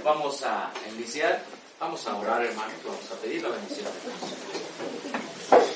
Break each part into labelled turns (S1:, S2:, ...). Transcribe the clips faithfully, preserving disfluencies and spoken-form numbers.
S1: vamos a iniciar. Vamos a orar, hermanos. Vamos a pedir la bendición de Dios.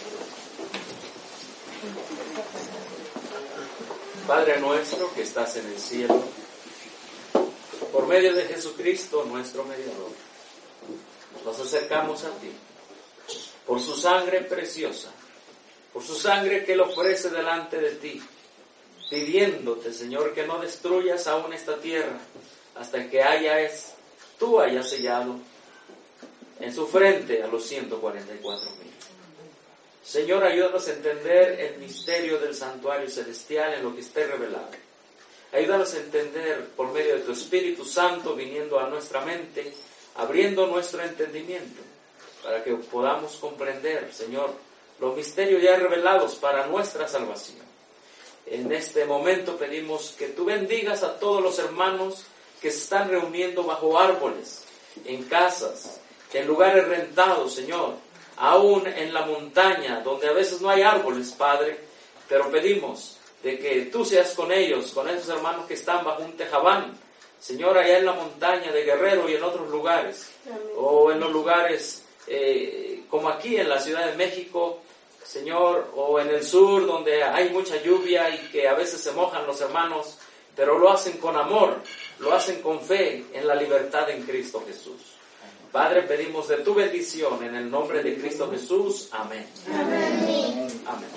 S1: Padre nuestro que estás en el cielo, por medio de Jesucristo, nuestro mediador, nos acercamos a ti. Por su sangre preciosa, por su sangre que Él ofrece delante de ti, pidiéndote, Señor, que no destruyas aún esta tierra hasta que hayas, tú hayas sellado en su frente a los ciento cuarenta y cuatro mil. Señor, ayúdanos a entender el misterio del santuario celestial en lo que esté revelado. Ayúdanos a entender por medio de tu Espíritu Santo viniendo a nuestra mente, abriendo nuestro entendimiento, para que podamos comprender, Señor, los misterios ya revelados para nuestra salvación. En este momento pedimos que tú bendigas a todos los hermanos que se están reuniendo bajo árboles, en casas, en lugares rentados, Señor, aún en la montaña, donde a veces no hay árboles, Padre, pero pedimos de que tú seas con ellos, con esos hermanos que están bajo un tejabán, Señor, allá en la montaña de Guerrero y en otros lugares, Amén. O en los lugares eh, como aquí en la Ciudad de México, Señor, o en el sur donde hay mucha lluvia y que a veces se mojan los hermanos, pero lo hacen con amor, lo hacen con fe en la libertad en Cristo Jesús. Padre, pedimos de tu bendición en el nombre de Cristo Jesús. Amén. Amén. Amén.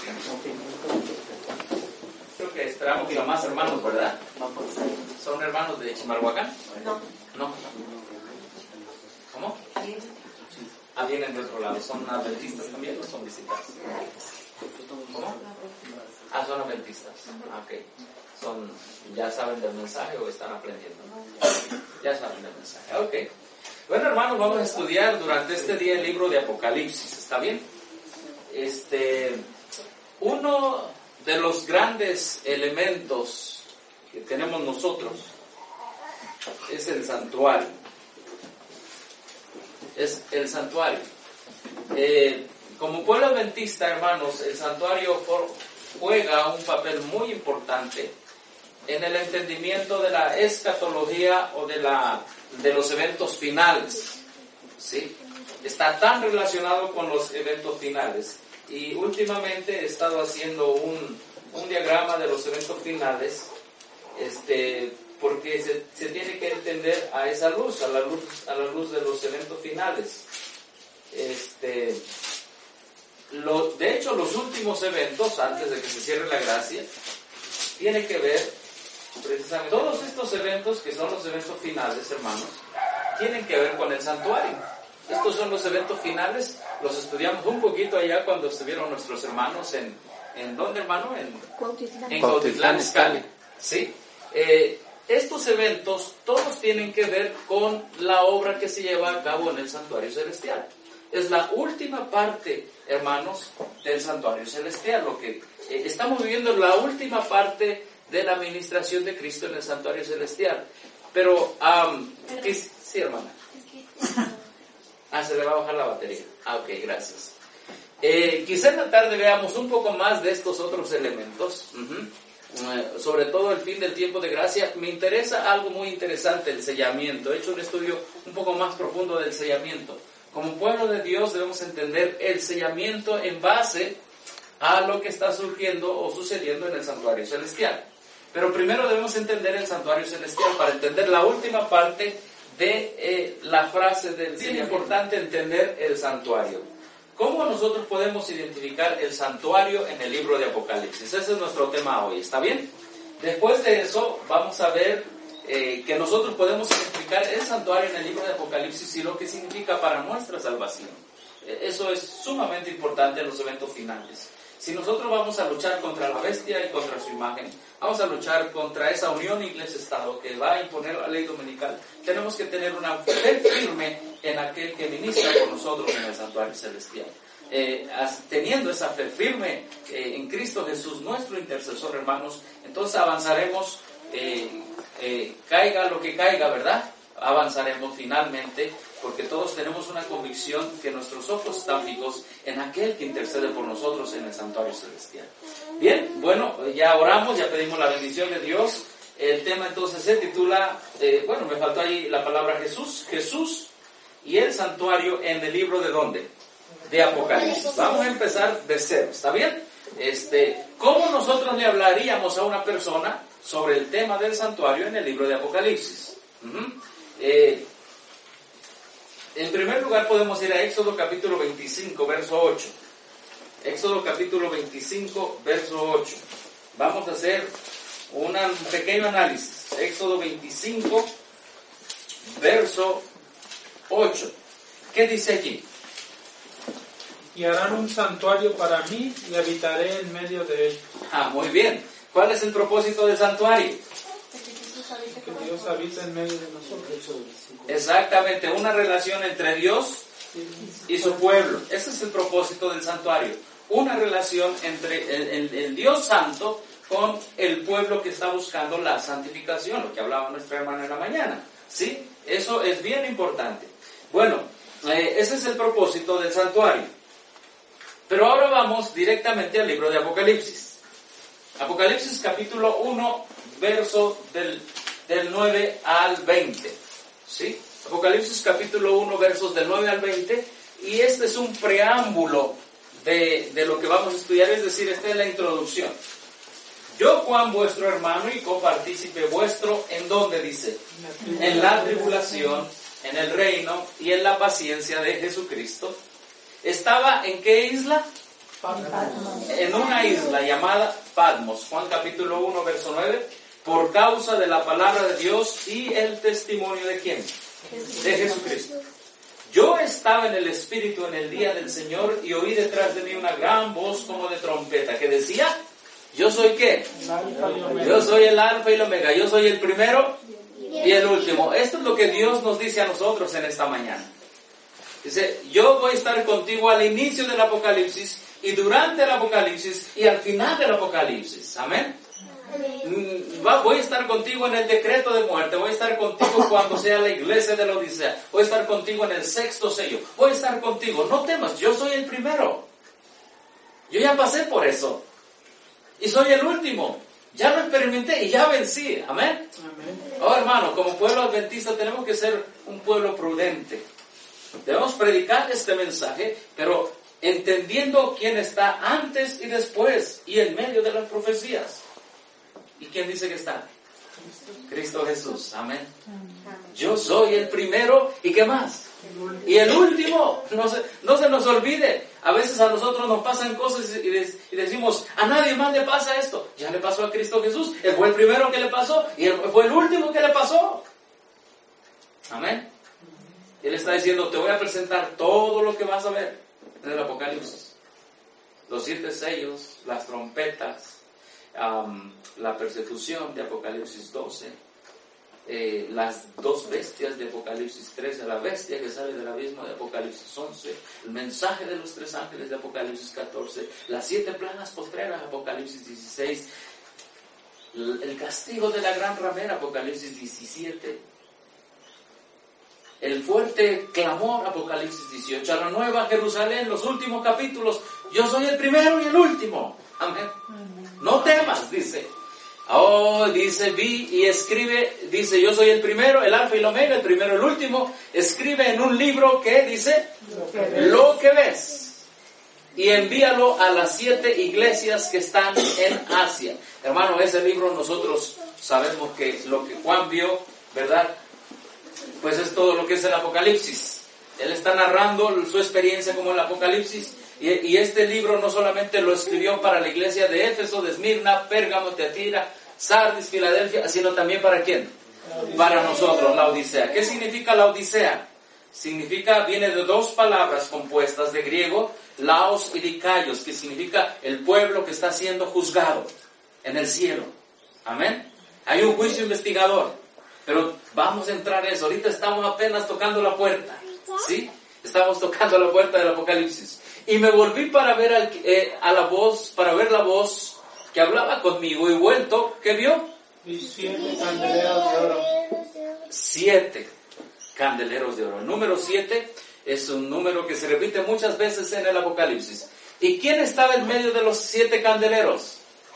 S1: Creo que esperamos que haya más hermanos, ¿verdad? ¿Son hermanos de Chimalhuacán?
S2: No.
S1: ¿No? ¿Cómo? Ah, vienen de otro lado. ¿Son adventistas también o son visitantes? ¿Cómo? Ah, son adventistas. Ah, ok. Son, ¿ya saben del mensaje o están aprendiendo? Ya saben del mensaje. Ok. Bueno, hermanos, vamos a estudiar durante este día el libro de Apocalipsis. ¿Está bien? Este, uno de los grandes elementos que tenemos nosotros es el santuario. Es el santuario. Eh, como pueblo adventista, hermanos, el santuario for, juega un papel muy importante en el entendimiento de la escatología o de, la, de los eventos finales. ¿Sí? Está tan relacionado con los eventos finales. Y últimamente he estado haciendo un, un diagrama de los eventos finales, este, porque se, se tiene que entender a esa luz, a la luz, a la luz de los eventos finales. Este, lo, de hecho, los últimos eventos, antes de que se cierre la gracia, tienen que ver, precisamente, todos estos eventos que son los eventos finales, hermanos, tienen que ver con el santuario. Estos son los eventos finales, los estudiamos un poquito allá cuando estuvieron nuestros hermanos en, ¿en dónde, hermano? En Cuautitlán, en Cuautitlán Izcalli. ¿Sí? Eh, estos eventos todos tienen que ver con la obra que se lleva a cabo en el santuario celestial. Es la última parte, hermanos, del santuario celestial. Lo que eh, estamos viviendo es la última parte de la administración de Cristo en el santuario celestial. Pero, um, ¿qué, sí, hermana. Ah, se le va a bajar la batería. Ah, ok, gracias. Eh, quizá en la tarde veamos un poco más de estos otros elementos. Uh-huh. Uh, sobre todo el fin del tiempo de gracia. Me interesa algo muy interesante, el sellamiento. He hecho un estudio un poco más profundo del sellamiento. Como pueblo de Dios debemos entender el sellamiento en base a lo que está surgiendo o sucediendo en el santuario celestial. Pero primero debemos entender el santuario celestial para entender la última parte de eh, la frase del... Es importante entender el santuario. ¿Cómo nosotros podemos identificar el santuario en el libro de Apocalipsis? Ese es nuestro tema hoy, ¿está bien? Después de eso vamos a ver eh, que nosotros podemos identificar el santuario en el libro de Apocalipsis y lo que significa para nuestra salvación. Eh, eso es sumamente importante en los eventos finales. Si nosotros vamos a luchar contra la bestia y contra su imagen, vamos a luchar contra esa unión iglesia-estado que va a imponer la ley dominical, tenemos que tener una fe firme en aquel que ministra con nosotros en el santuario celestial. Eh, teniendo esa fe firme eh, en Cristo Jesús, nuestro intercesor, hermanos, entonces avanzaremos, eh, eh, caiga lo que caiga, ¿verdad? Avanzaremos finalmente, porque todos tenemos una convicción que nuestros ojos están fijos en aquel que intercede por nosotros en el santuario celestial. Bien, bueno, ya oramos, ya pedimos la bendición de Dios. El tema entonces se titula, eh, bueno, me faltó ahí la palabra Jesús, Jesús y el santuario en el libro de ¿dónde? De Apocalipsis. Vamos a empezar de cero, ¿está bien? Este, ¿cómo nosotros le hablaríamos a una persona sobre el tema del santuario en el libro de Apocalipsis? Uh-huh. eh, en primer lugar podemos ir a Éxodo capítulo veinticinco, verso ocho. Éxodo capítulo veinticinco, verso ocho. Vamos a hacer una, un pequeño análisis. Éxodo veinticinco, verso ocho. ¿Qué dice allí?
S2: Y harán un santuario para mí y habitaré en medio de ellos.
S1: Ah, muy bien. ¿Cuál es el propósito del santuario?
S2: Que Dios habita en medio de nosotros.
S1: Exactamente, una relación entre Dios y su pueblo. Ese es el propósito del santuario. Una relación entre el, el, el Dios santo con el pueblo que está buscando la santificación, lo que hablaba nuestra hermana en la mañana. ¿Sí? Eso es bien importante. Bueno, eh, ese es el propósito del santuario. Pero ahora vamos directamente al libro de Apocalipsis. Apocalipsis capítulo uno, verso del, del nueve al veinte. ¿Sí? Apocalipsis capítulo uno, versos del nueve al veinte. Y este es un preámbulo de, de lo que vamos a estudiar, es decir, esta es la introducción. Yo, Juan, vuestro hermano y copartícipe vuestro, ¿en dónde dice? En la tribulación, en el reino y en la paciencia de Jesucristo. ¿Estaba en qué isla? Patmos. En una isla llamada Patmos. Juan capítulo uno, verso nueve. Por causa de la palabra de Dios y el testimonio de ¿quién? De Jesucristo. Yo estaba en el Espíritu en el día del Señor y oí detrás de mí una gran voz como de trompeta que decía, ¿yo soy qué? Yo soy el alfa y el omega. Yo soy el primero y el último. Esto es lo que Dios nos dice a nosotros en esta mañana. Dice, yo voy a estar contigo al inicio del Apocalipsis y durante el Apocalipsis y al final del Apocalipsis. Amén. Voy a estar contigo en el decreto de muerte. Voy a estar contigo cuando sea la iglesia de la Odisea. Voy a estar contigo en el sexto sello. Voy a estar contigo. No temas, yo soy el primero. Yo ya pasé por eso. Y soy el último. Ya lo experimenté y ya vencí. Amén. Amén. Oh, hermano, como pueblo adventista tenemos que ser un pueblo prudente. Debemos predicar este mensaje, pero entendiendo quién está antes y después y en medio de las profecías. ¿Y quién dice que está? Cristo Jesús. Amén. Yo soy el primero y ¿qué más? Y el último. No se, no se nos olvide. A veces a nosotros nos pasan cosas y, des, y decimos, a nadie más le pasa esto. Ya le pasó a Cristo Jesús. Él fue el primero que le pasó y él fue el último que le pasó. Amén. Él está diciendo, te voy a presentar todo lo que vas a ver en el Apocalipsis. Los siete sellos, las trompetas, um, la persecución de Apocalipsis doce, eh, las dos bestias de Apocalipsis trece, la bestia que sale del abismo de Apocalipsis once, el mensaje de los tres ángeles de Apocalipsis catorce, las siete plagas postreras de Apocalipsis dieciséis, el castigo de la gran ramera Apocalipsis diecisiete, el fuerte clamor, Apocalipsis dieciocho, a la nueva Jerusalén, los últimos capítulos, yo soy el primero y el último. Amén. No temas, dice. Oh, dice, vi y escribe, dice, yo soy el primero, el alfa y el omega, el primero y el último. Escribe en un libro que dice, lo que ves. Lo que ves. Y envíalo a las siete iglesias que están en Asia. Hermano, ese libro nosotros sabemos que lo que Juan vio, ¿verdad? Pues es todo lo que es el Apocalipsis. Él está narrando su experiencia como el Apocalipsis. Y, y este libro no solamente lo escribió para la iglesia de Éfeso, de Esmirna, Pérgamo, Teatira, Sardis, Filadelfia, sino también para ¿quién? Para nosotros, la Odisea. ¿Qué significa la Odisea? Significa, viene de dos palabras compuestas de griego, laos y dikaios, que significa el pueblo que está siendo juzgado en el cielo. Amén. Hay un juicio investigador. Pero vamos a entrar en eso. Ahorita estamos apenas tocando la puerta. ¿Sí? Estamos tocando la puerta del Apocalipsis. Y me volví para ver al, eh, a la voz, para ver la voz que hablaba conmigo. Y vuelto, ¿qué vio?
S2: Y siete candeleros de oro.
S1: Siete candeleros de oro. El número siete es un número que se repite muchas veces en el Apocalipsis. ¿Y quién estaba en medio de los siete candeleros?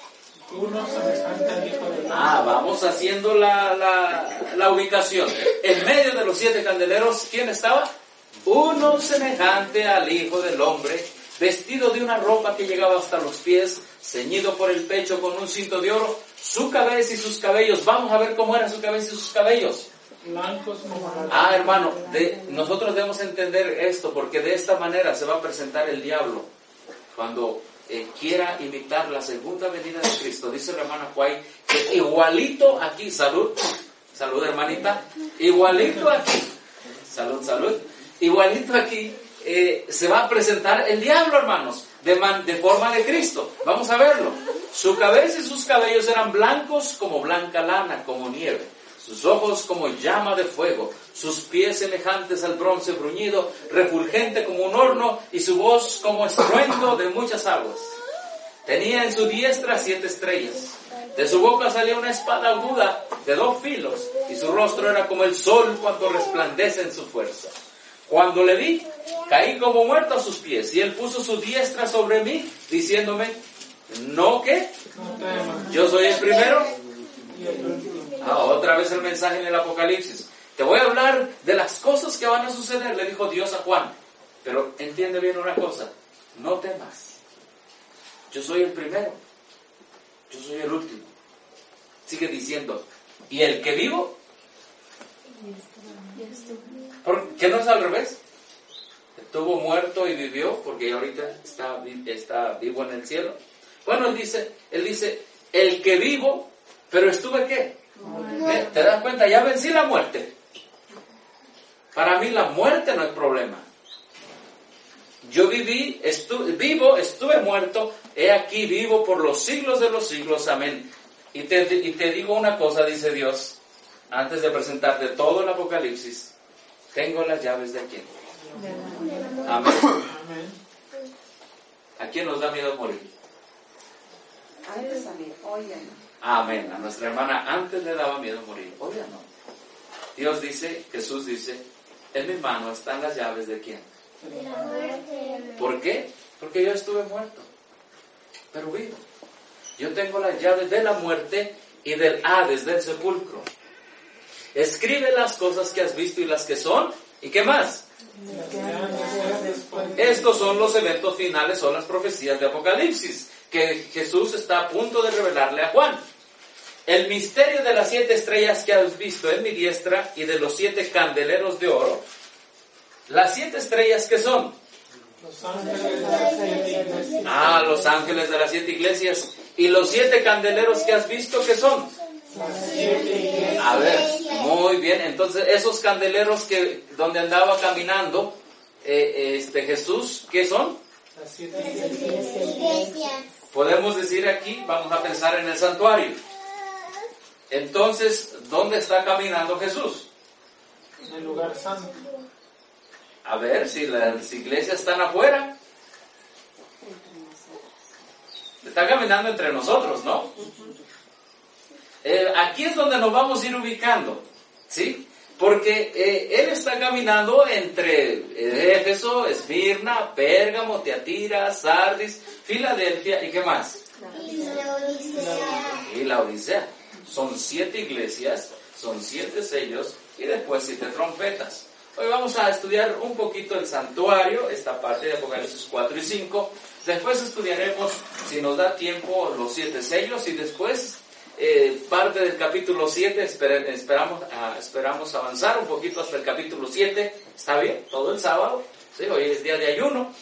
S2: Uno semejante al Hijo del Hombre.
S1: Ah, vamos haciendo la, la, la ubicación. En medio de los siete candeleros, ¿quién estaba? Uno semejante al Hijo del Hombre, vestido de una ropa que llegaba hasta los pies, ceñido por el pecho con un cinto de oro, su cabeza y sus cabellos. Vamos a ver cómo eran su cabeza y sus cabellos.
S2: Blancos como la
S1: Ah, hermano, de, nosotros debemos entender esto, porque de esta manera se va a presentar el diablo cuando eh, quiera imitar la segunda venida de Cristo. Dice la hermana Juay que igualito aquí, salud, salud hermanita, igualito aquí, salud, salud, igualito aquí eh, se va a presentar el diablo, hermanos, de, man, de forma de Cristo. Vamos a verlo. Su cabeza y sus cabellos eran blancos como blanca lana, como nieve. Sus ojos como llama de fuego, sus pies semejantes al bronce bruñido, refulgente como un horno, y su voz como estruendo de muchas aguas. Tenía en su diestra siete estrellas. De su boca salía una espada aguda de dos filos, y su rostro era como el sol cuando resplandece en su fuerza. Cuando le vi, caí como muerto a sus pies, y él puso su diestra sobre mí, diciéndome, ¿no qué? Yo soy el primero. Ah, otra vez el mensaje en el Apocalipsis. Te voy a hablar de las cosas que van a suceder, le dijo Dios a Juan. Pero entiende bien una cosa, no temas. Yo soy el primero. Yo soy el último. Sigue diciendo, ¿y el que vivo? ¿Por qué no es al revés? Estuvo muerto y vivió, porque ahorita está, está vivo en el cielo. Bueno, él dice, él dice, el que vivo, pero estuve ¿qué? ¿Te das cuenta? Ya vencí la muerte. Para mí la muerte no es problema. Yo viví, estuve, vivo, estuve muerto, he aquí vivo por los siglos de los siglos, amén. Y te, y te digo una cosa, dice Dios, antes de presentarte todo el Apocalipsis, tengo las llaves de quién. Amén. ¿A quién nos da miedo morir?
S3: Antes a mí, hoy ya no.
S1: Amén. A nuestra hermana antes le daba miedo morir, hoy ya no. Dios dice, Jesús dice, en mi mano están las llaves de quién.
S4: De la muerte.
S1: ¿Por qué? Porque yo estuve muerto, pero vivo. Yo tengo las llaves de la muerte y del Hades, del sepulcro. Escribe las cosas que has visto y las que son, ¿y qué más? Estos son los eventos finales, son las profecías de Apocalipsis, que Jesús está a punto de revelarle a Juan. El misterio de las siete estrellas que has visto en mi diestra y de los siete candeleros de oro. Las siete estrellas, ¿qué son?
S2: Los ángeles de las siete iglesias.
S1: Ah, los ángeles de las siete iglesias. ¿Y los siete candeleros que has visto, qué son?
S2: Las siete iglesias.
S1: A ver, muy bien. Entonces, esos candeleros que donde andaba caminando eh, este Jesús, ¿qué son?
S2: Las siete iglesias.
S1: Podemos decir aquí, vamos a pensar en el santuario. Entonces, ¿dónde está caminando Jesús?
S2: En el lugar santo.
S1: A ver, si las iglesias están afuera. Está caminando entre nosotros, ¿no? Eh, aquí es donde nos vamos a ir ubicando, ¿sí? Porque eh, Él está caminando entre Éfeso, Esmirna, Pérgamo, Tiatira, Sardis, Filadelfia, ¿y qué más?
S4: Y la Odisea.
S1: Y la Odisea. Son siete iglesias, son siete sellos y después siete trompetas. Hoy vamos a estudiar un poquito el santuario, esta parte de Apocalipsis cuatro y cinco. Después estudiaremos, si nos da tiempo, los siete sellos y después eh, parte del capítulo siete. Esper, esperamos, uh, esperamos avanzar un poquito hasta el capítulo siete. ¿Está bien? Todo el sábado. Sí, hoy es día de ayuno.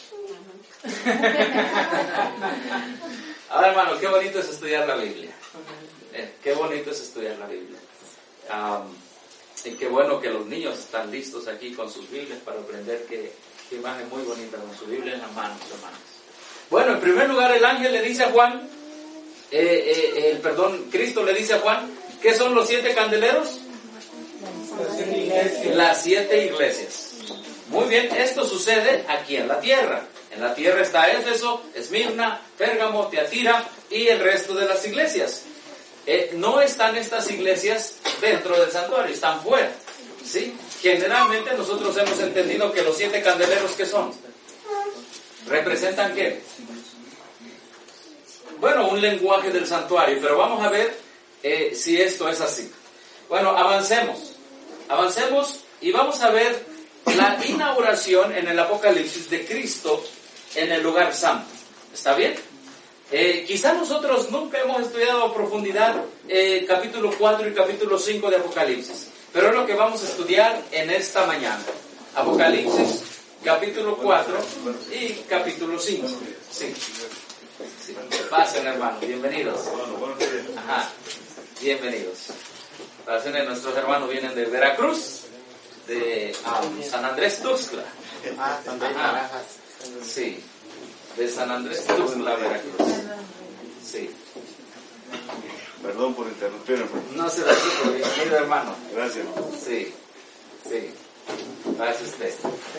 S1: Ahora, hermano, qué bonito es estudiar la Biblia. Eh, qué bonito es estudiar la Biblia. Um, y qué bueno que los niños están listos aquí con sus Biblias para aprender. Qué, qué imagen muy bonita con su Biblia en las manos, hermanos. Bueno, en primer lugar el ángel le dice a Juan, eh, eh, el perdón, Cristo le dice a Juan, ¿qué son los siete candeleros?
S2: Las siete iglesias.
S1: Las siete iglesias. Muy bien, esto sucede aquí en la tierra. En la tierra está Éfeso, Esmirna, Pérgamo, Tiatira y el resto de las iglesias. Eh, no están estas iglesias dentro del santuario, están fuera, ¿sí? Generalmente nosotros hemos entendido que los siete candeleros, ¿qué son? ¿Representan qué? bueno, un lenguaje del santuario, pero vamos a ver eh, si esto es así. Bueno, avancemos, avancemos y vamos a ver la inauguración en el Apocalipsis de Cristo en el lugar santo. ¿Está bien? Eh, quizá nosotros nunca hemos estudiado a profundidad eh, capítulo cuatro y capítulo cinco de Apocalipsis, pero es lo que vamos a estudiar en esta mañana. Apocalipsis, capítulo cuatro y capítulo cinco. Sí. Sí. Pasen, hermanos, bienvenidos. Ajá. Bienvenidos. Pasen, nuestros hermanos vienen de Veracruz, de um, San Andrés Tuxtla. Ajá. Sí. De San Andrés Tuxtla, Veracruz. Sí.
S5: Perdón por interrumpirme.
S1: No se preocupe, bienvenido, hermano.
S5: Gracias.
S1: Sí, sí. Gracias usted.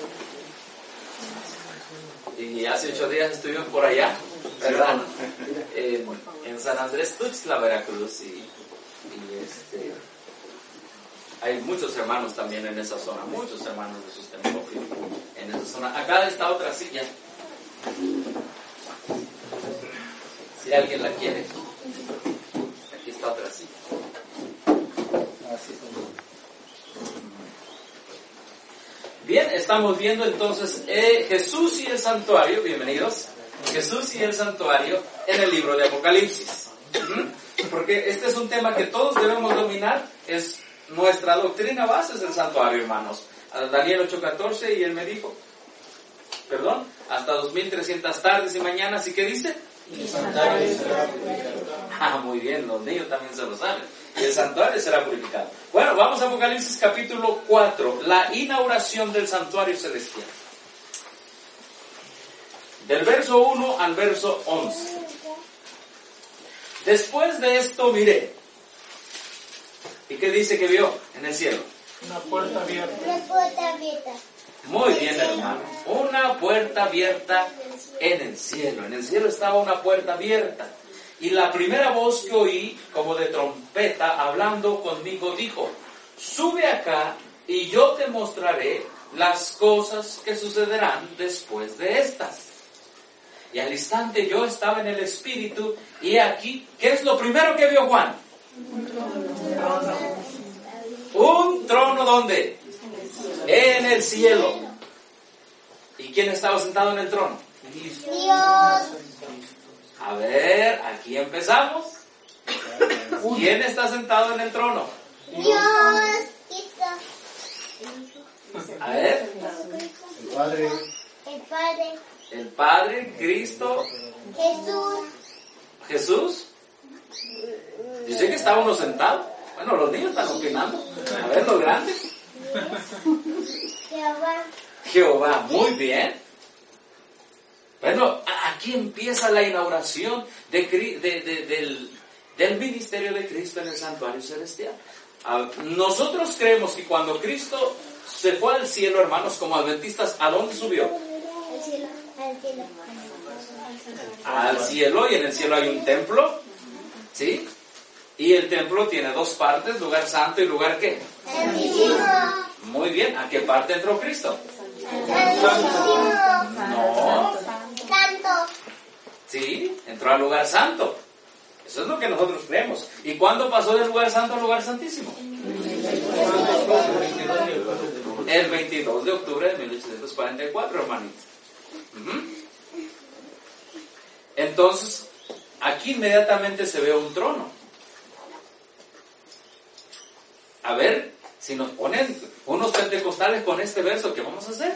S1: Y hace ocho días estuvimos por allá, ¿verdad? En, en San Andrés Tuxtla, Veracruz. Y, y este, hay muchos hermanos también en esa zona, muchos hermanos de Sustento en esa zona. Acá está otra silla. Si alguien la quiere. Aquí está otra silla. Así. Bien, estamos viendo entonces eh, Jesús y el santuario, bienvenidos, Jesús y el santuario en el libro de Apocalipsis. ¿Mm? Porque este es un tema que todos debemos dominar, es nuestra doctrina base, es el santuario, hermanos. A Daniel ocho catorce, y él me dijo, perdón, hasta dos mil trescientas tardes y mañanas, ¿y qué dice?
S2: El santuario será purificado.
S1: Ah, muy bien, los niños también se lo saben. Y el santuario será purificado. Bueno, vamos a Apocalipsis capítulo cuatro, la inauguración del santuario celestial. Del verso uno al verso once. Después de esto miré. ¿Y qué dice que vio en el cielo?
S2: Una puerta abierta.
S4: Una puerta abierta.
S1: Muy bien, hermano. Una puerta abierta en el cielo. En el cielo estaba una puerta abierta. Y la primera voz que oí, como de trompeta, hablando conmigo, dijo, sube acá y yo te mostraré las cosas que sucederán después de estas. Y al instante yo estaba en el Espíritu, y aquí, ¿qué es lo primero que vio Juan? Un trono. ¿Un trono dónde? En el cielo. ¿Y quién estaba sentado en el trono?
S4: Dios.
S1: A ver, aquí empezamos. ¿Quién está sentado en el trono?
S4: Dios.
S1: A ver.
S5: El Padre.
S4: El Padre.
S1: El Padre, Cristo,
S4: Jesús.
S1: Jesús. Dice que estaba uno sentado. Bueno, los niños están opinando. A ver, lo grande.
S4: Jehová.
S1: Jehová, muy bien. Bueno, aquí empieza la inauguración de, de, de, del, del ministerio de Cristo en el santuario celestial. Nosotros creemos que cuando Cristo se fue al cielo, hermanos, como adventistas, ¿a dónde subió?
S4: Al cielo. Al cielo.
S1: Al cielo, y en el cielo hay un templo, ¿sí? Y el templo tiene dos partes, lugar santo y lugar ¿qué?
S4: Santísimo.
S1: Muy bien, ¿a qué parte entró Cristo?
S4: Santísimo.
S1: No,
S4: Santo.
S1: sí, entró al lugar santo. Eso es lo que nosotros creemos. ¿Y cuándo pasó del lugar santo al lugar santísimo? El veintidós de octubre de mil ochocientos cuarenta y cuatro, hermanitos. Uh-huh. Entonces, aquí inmediatamente se ve un trono. A ver, si nos ponen unos pentecostales con este verso, ¿qué vamos a hacer?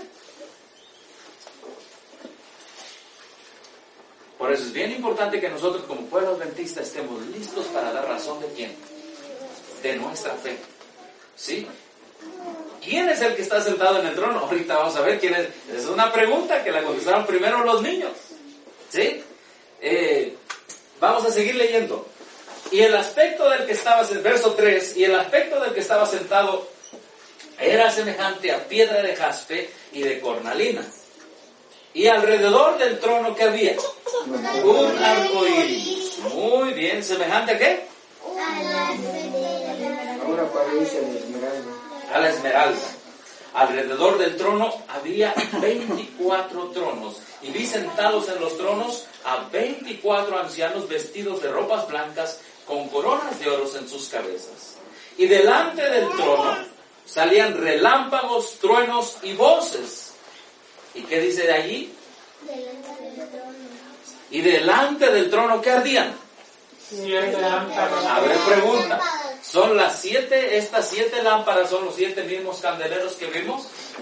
S1: Por eso es bien importante que nosotros como pueblo adventista estemos listos para dar razón de quién, de nuestra fe, ¿sí? ¿Quién es el que está sentado en el trono? Ahorita vamos a ver quién es. Es una pregunta que la contestaron primero los niños, ¿sí? Eh, vamos a seguir leyendo. Y el aspecto del que estaba, verso tres, y el aspecto del que estaba sentado era semejante a piedra de jaspe y de cornalina. Y alrededor del trono que había un arco iris. Muy bien, ¿semejante a qué?
S4: A la esmeralda.
S6: Ahora parece la esmeralda.
S1: A la esmeralda. Alrededor del trono había veinticuatro tronos, y vi sentados en los tronos a veinticuatro ancianos vestidos de ropas blancas con coronas de oro en sus cabezas. Y delante del trono salían relámpagos, truenos y voces. ¿Y qué dice de allí?
S4: Delante del trono.
S1: Y delante del trono, ¿qué ardían?
S2: Siete lámparas.
S1: A ver, pregunta. ¿Son las siete, estas siete lámparas, son los siete mismos candeleros que vimos?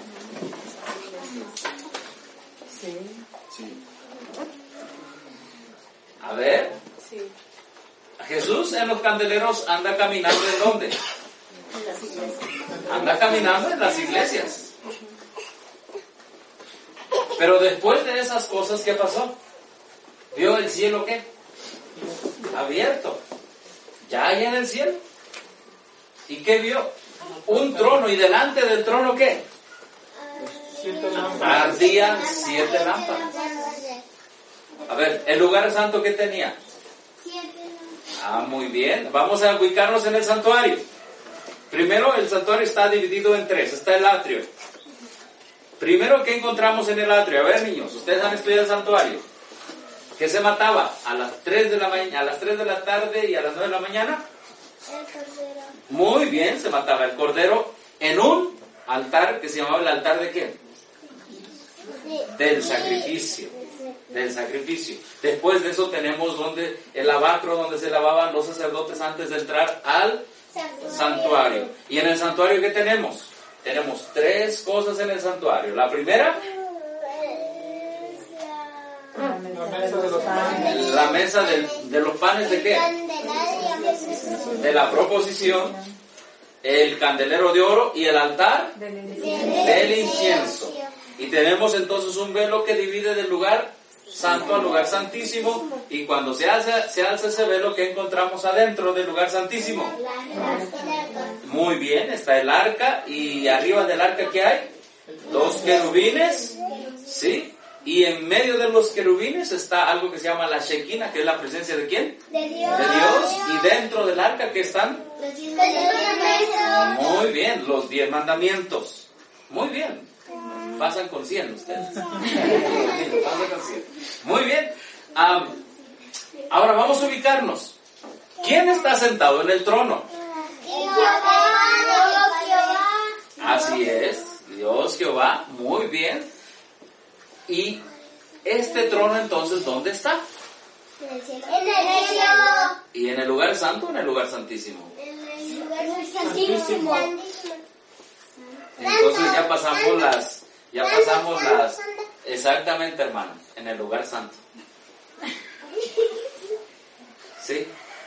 S3: Sí.
S5: Sí.
S1: A ver.
S3: Sí.
S1: Jesús en los candeleros anda caminando ¿en dónde?
S3: En las iglesias.
S1: Anda caminando en las iglesias. Pero después de esas cosas, ¿qué pasó? ¿Vio el cielo qué? Abierto. Ya hay en el cielo. ¿Y qué vio? Un trono, y delante del trono ¿qué?
S2: Siete lámparas.
S1: Ardían siete lámparas. A ver, ¿el lugar santo qué tenía? Ah, muy bien. Vamos a ubicarnos en el santuario. Primero, el santuario está dividido en tres. Está el atrio. Primero, ¿qué encontramos en el atrio? A ver, niños, ustedes han estudiado el santuario. ¿Qué se mataba? A las tres de la mañana, a las tres de la tarde y a las nueve de la mañana.
S4: El cordero.
S1: Muy bien, se mataba el cordero en un altar que se llamaba el altar de qué? Del sacrificio. Del sacrificio. Después de eso tenemos donde el lavacro, donde se lavaban los sacerdotes antes de entrar al santuario. Y en el santuario, ¿qué tenemos? Tenemos tres cosas en el santuario. La primera,
S2: La mesa de los panes.
S1: la mesa de, de los panes de qué? De la proposición, el candelero de oro y el altar del incienso. Y tenemos entonces un velo que divide del lugar santo al lugar santísimo, y cuando se alza, se alza ese velo, ¿qué encontramos adentro del lugar santísimo? Muy bien, está el arca, y arriba del arca ¿qué hay? Dos querubines, ¿sí? Y en medio de los querubines está algo que se llama la Shekinah, que es la presencia ¿de quién?
S4: De Dios.
S1: De Dios. Y dentro del arca ¿qué están? Muy bien, los diez mandamientos. Muy bien. Pasan con cien ustedes. Pasan con cien. Muy bien. Um, ahora vamos a ubicarnos. ¿Quién está sentado en el trono? Así es, Dios Jehová. Muy bien. Y este trono entonces, ¿dónde está?
S4: En el cielo.
S1: ¿Y en el lugar santo o en el lugar santísimo?
S4: En el lugar santísimo.
S1: Entonces ya pasamos las, ya pasamos las, exactamente, hermano, en el lugar santo. ¿Sí?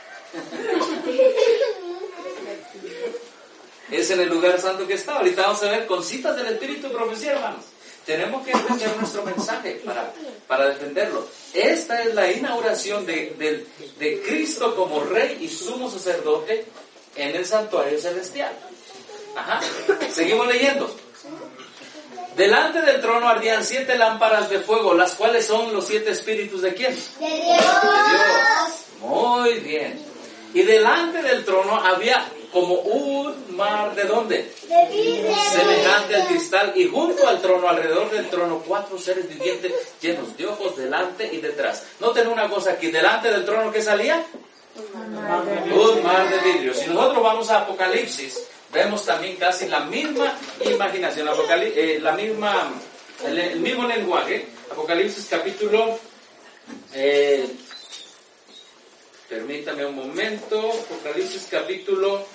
S1: Es en el lugar santo que está. Ahorita vamos a ver con citas del Espíritu y profecía, hermanos. Tenemos que entender nuestro mensaje para, para defenderlo. Esta es la inauguración de, de, de Cristo como Rey y Sumo Sacerdote en el santuario celestial. Ajá. Seguimos leyendo. Delante del trono ardían siete lámparas de fuego, las cuales son los siete espíritus ¿de quién?
S4: De Dios.
S1: De Dios. Muy bien. Y delante del trono había como un mar de ¿dónde?
S4: De vidrio.
S1: Semejante al cristal, y junto al trono, alrededor del trono, cuatro seres vivientes llenos de ojos delante y detrás. Noten una cosa aquí, delante del trono, ¿qué salía? Un mar de vidrio. Si nosotros vamos a Apocalipsis, vemos también casi la misma imaginación, Apocalip- eh, la misma, el, el mismo lenguaje. Apocalipsis capítulo, eh, permítame un momento, Apocalipsis capítulo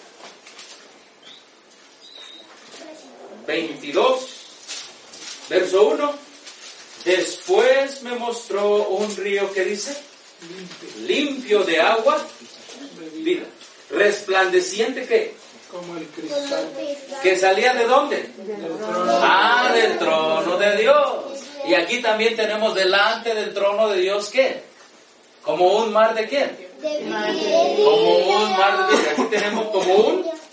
S1: veintidós, verso uno. Después me mostró un río que dice, limpio de agua, vida, resplandeciente que,
S2: Como el cristal.
S1: que salía ¿de dónde?
S2: Del trono.
S1: Ah, del trono de Dios. Y aquí también tenemos delante del trono de Dios ¿qué? Como un mar de quién?
S4: De vidrio.
S1: Como un mar de vidrio. Aquí tenemos como un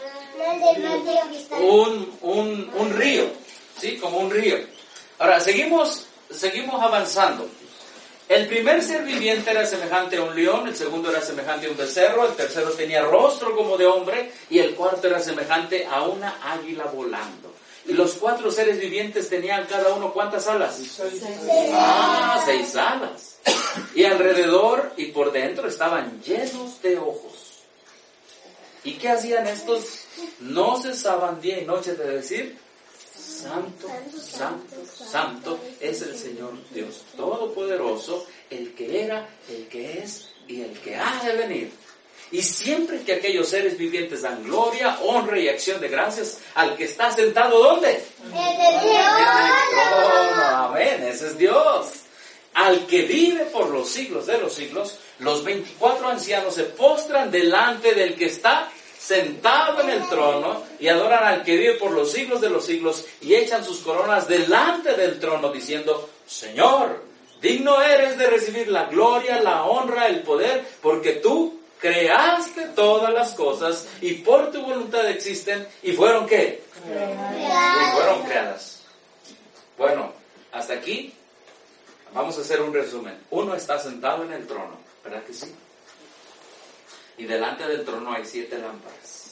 S1: Un, un, un río, ¿sí? Como un río. Ahora, seguimos, seguimos avanzando. El primer ser viviente era semejante a un león, el segundo era semejante a un becerro, el tercero tenía rostro como de hombre, y el cuarto era semejante a una águila volando. Y los cuatro seres vivientes tenían cada uno ¿cuántas alas?
S2: Seis.
S1: Ah, seis alas. Y alrededor y por dentro estaban llenos de ojos. ¿Y qué hacían estos? No cesaban día y noche de decir: Santo, santo, santo es el Señor Dios Todopoderoso, el que era, el que es y el que ha de venir. Y siempre que aquellos seres vivientes dan gloria, honra y acción de gracias al que está sentado, ¿dónde?
S4: En el
S1: trono. Amén, ese es Dios. Al que vive por los siglos de los siglos, los veinticuatro ancianos se postran delante del que está sentado en el trono y adoran al que vive por los siglos de los siglos y echan sus coronas delante del trono diciendo: Señor, digno eres de recibir la gloria, la honra, el poder, porque tú creaste todas las cosas y por tu voluntad existen y fueron ¿qué? Y fueron creadas. Bueno, hasta aquí vamos a hacer un resumen. Uno está sentado en el trono, ¿verdad que sí? Y delante del trono hay siete lámparas.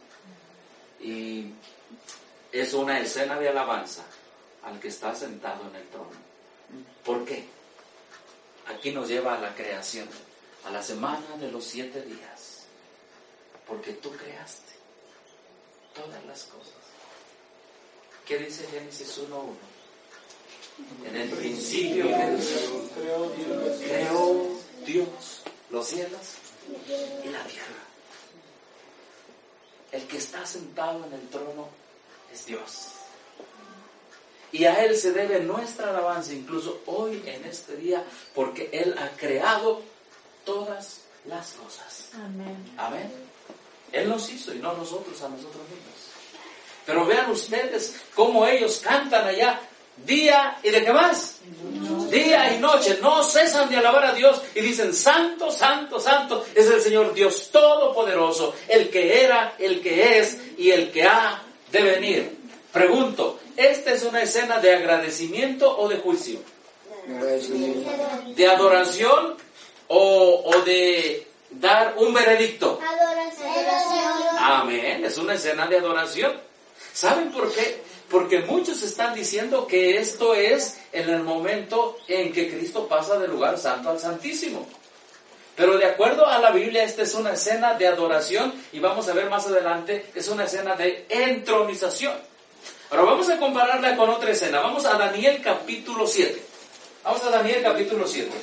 S1: Y es una escena de alabanza al que está sentado en el trono. ¿Por qué? Aquí nos lleva a la creación, a la semana de los siete días. Porque tú creaste todas las cosas. ¿Qué dice Génesis uno uno? En el principio, ¿qué dice? Creó Dios los cielos y la tierra. El que está sentado en el trono es Dios. Y a Él se debe nuestra alabanza, incluso hoy en este día, porque Él ha creado todas las cosas.
S6: Amén.
S1: Amén. Él nos hizo y no nosotros a nosotros mismos. Pero vean ustedes cómo ellos cantan allá día y de qué más. Día y noche, no cesan de alabar a Dios y dicen: Santo, santo, santo es el Señor Dios Todopoderoso, el que era, el que es y el que ha de venir. Pregunto, ¿esta es una escena de agradecimiento o de juicio? ¿De adoración o, o de dar un veredicto?
S4: Adoración.
S1: Amén, es una escena de adoración. ¿Saben por qué? Porque muchos están diciendo que esto es en el momento en que Cristo pasa del lugar santo al santísimo. Pero de acuerdo a la Biblia, esta es una escena de adoración y vamos a ver más adelante, es una escena de entronización. Ahora vamos a compararla con otra escena. Vamos a Daniel capítulo siete. Vamos a Daniel capítulo siete.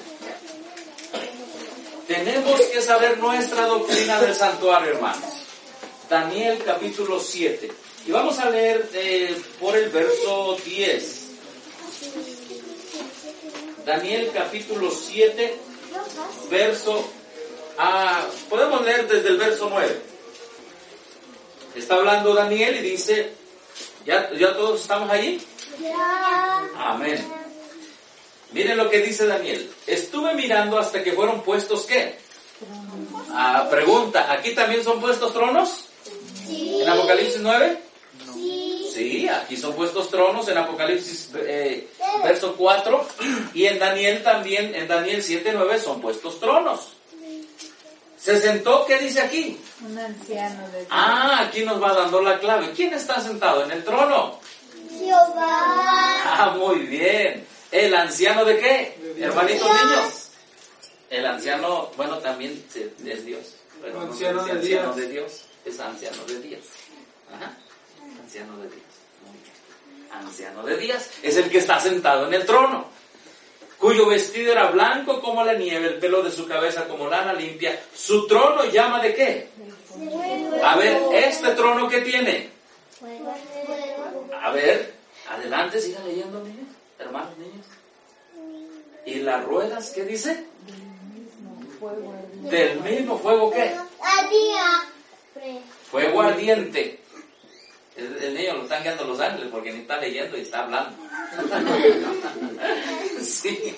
S1: Tenemos que saber nuestra doctrina del santuario, hermanos. Daniel capítulo siete. Y vamos a leer eh, por el verso diez. Daniel capítulo siete, verso... Ah, podemos leer desde el verso nueve. Está hablando Daniel y dice... ¿Ya, ya todos estamos allí?
S4: Ya.
S1: Amén. Miren lo que dice Daniel. Estuve mirando hasta que fueron puestos, ¿qué? Ah, pregunta, ¿aquí también son puestos tronos?
S4: Sí.
S1: ¿En Apocalipsis nueve?
S4: Sí.
S1: Sí, aquí son puestos tronos en Apocalipsis eh, verso cuatro. Y en Daniel también, en Daniel siete nueve son puestos tronos. Se sentó, ¿qué dice aquí?
S6: Un anciano de Dios.
S1: Ah, aquí nos va dando la clave. ¿Quién está sentado en el trono?
S4: Jehová.
S1: Ah, muy bien. ¿El anciano de qué?
S2: De Dios.
S1: Hermanitos
S4: Dios.
S1: niños. El anciano, bueno, también es Dios. Pero no
S2: Anciano
S1: es
S2: de
S1: anciano
S2: días.
S1: de Dios, es anciano de días. Ajá. Anciano de días. Muy bien. Anciano de días es el que está sentado en el trono, cuyo vestido era blanco como la nieve, el pelo de su cabeza como lana limpia. Su trono llama de qué? A ver, este trono que tiene. A ver, adelante, sigan leyendo, niños, hermanos, niños. ¿Y las ruedas qué dice?
S6: Fuego ardiente.
S1: Del mismo fuego qué?
S4: Día.
S1: Fuego ardiente. El, el niño lo están guiando los ángeles porque ni está leyendo y está hablando. Sí.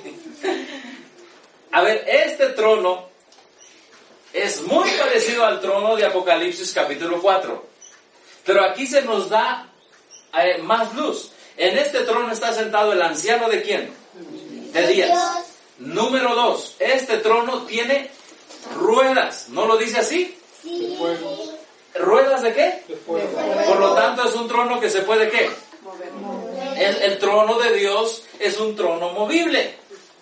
S1: A ver, este trono es muy parecido al trono de Apocalipsis capítulo cuatro. Pero aquí se nos da eh, más luz. En este trono está sentado el anciano de quién? De días. Número dos, este trono tiene ruedas. ¿No lo dice así?
S4: Sí.
S2: Fuego.
S1: ¿Ruedas de qué?
S2: De fuego.
S1: Por lo tanto es un trono que se puede ¿qué? El, el trono de Dios es un trono movible.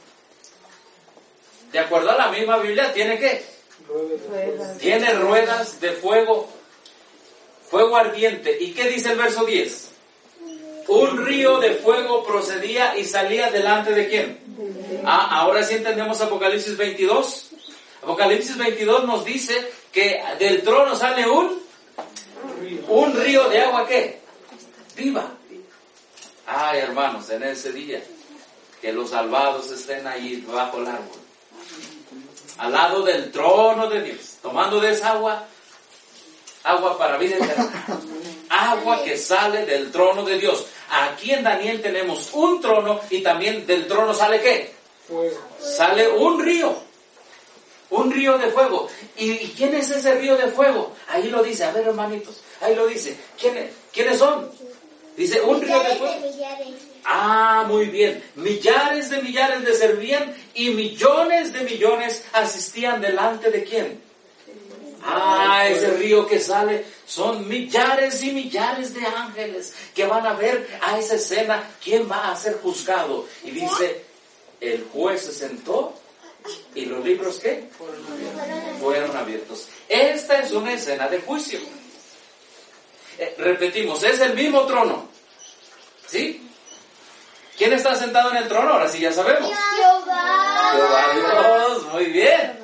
S1: De acuerdo a la misma Biblia, ¿tiene qué?
S6: Ruedas.
S1: Tiene ruedas de fuego, fuego ardiente. ¿Y qué dice el verso diez? Un río de fuego procedía y salía delante de quién. Ah, ahora sí entendemos Apocalipsis veintidós. Apocalipsis veintidós nos dice que del trono sale un, un río de agua, ¿qué? Viva. Ay, hermanos, en ese día, que los salvados estén ahí bajo el árbol, al lado del trono de Dios, tomando de esa agua, agua para vida eterna, agua que sale del trono de Dios. Aquí en Daniel tenemos un trono y también del trono sale ¿qué?
S2: Fuego.
S1: Sale un río, un río de fuego. ¿Y, y quién es ese río de fuego? Ahí lo dice, a ver hermanitos, ahí lo dice. ¿Quiénes, ¿quiénes son? Dice un río de fuego. Ah, muy bien. Millares de millares le servían y millones de millones asistían delante de quién. Ah, ese río que sale, son millares y millares de ángeles que van a ver a esa escena quién va a ser juzgado. Y dice, el juez se sentó y los libros ¿qué? Fueron abiertos. Esta es una escena de juicio. Eh, repetimos, es el mismo trono. ¿Sí? ¿Quién está sentado en el trono? Ahora sí ya sabemos.
S4: Jehová.
S1: Jehová Dios, muy bien.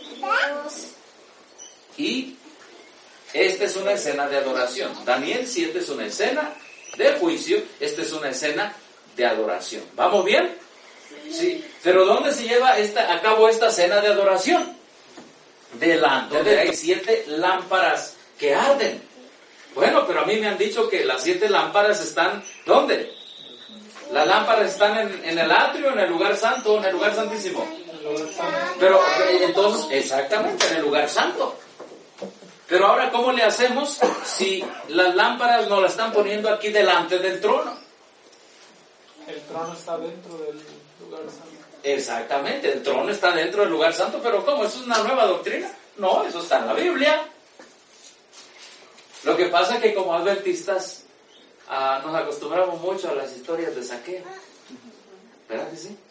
S1: Y esta es una escena de adoración. Daniel siete es una escena de juicio, esta es una escena de adoración. ¿Vamos bien? Sí. Pero ¿dónde se lleva esta, a cabo esta escena de adoración? Delante donde hay siete lámparas que arden. Bueno, pero a mí me han dicho que las siete lámparas están, ¿dónde? Las lámparas están en, en el atrio, en el lugar santo, en el lugar santísimo. Pero entonces, exactamente, en el lugar santo. Pero ahora, ¿cómo le hacemos si las lámparas nos las están poniendo aquí delante del trono?
S2: El trono está dentro del lugar santo.
S1: Exactamente, el trono está dentro del lugar santo, pero ¿cómo? ¿Eso es una nueva doctrina? No, eso está en la Biblia. Lo que pasa es que como adventistas ah, nos acostumbramos mucho a las historias de saqueo. ¿Verdad que sí?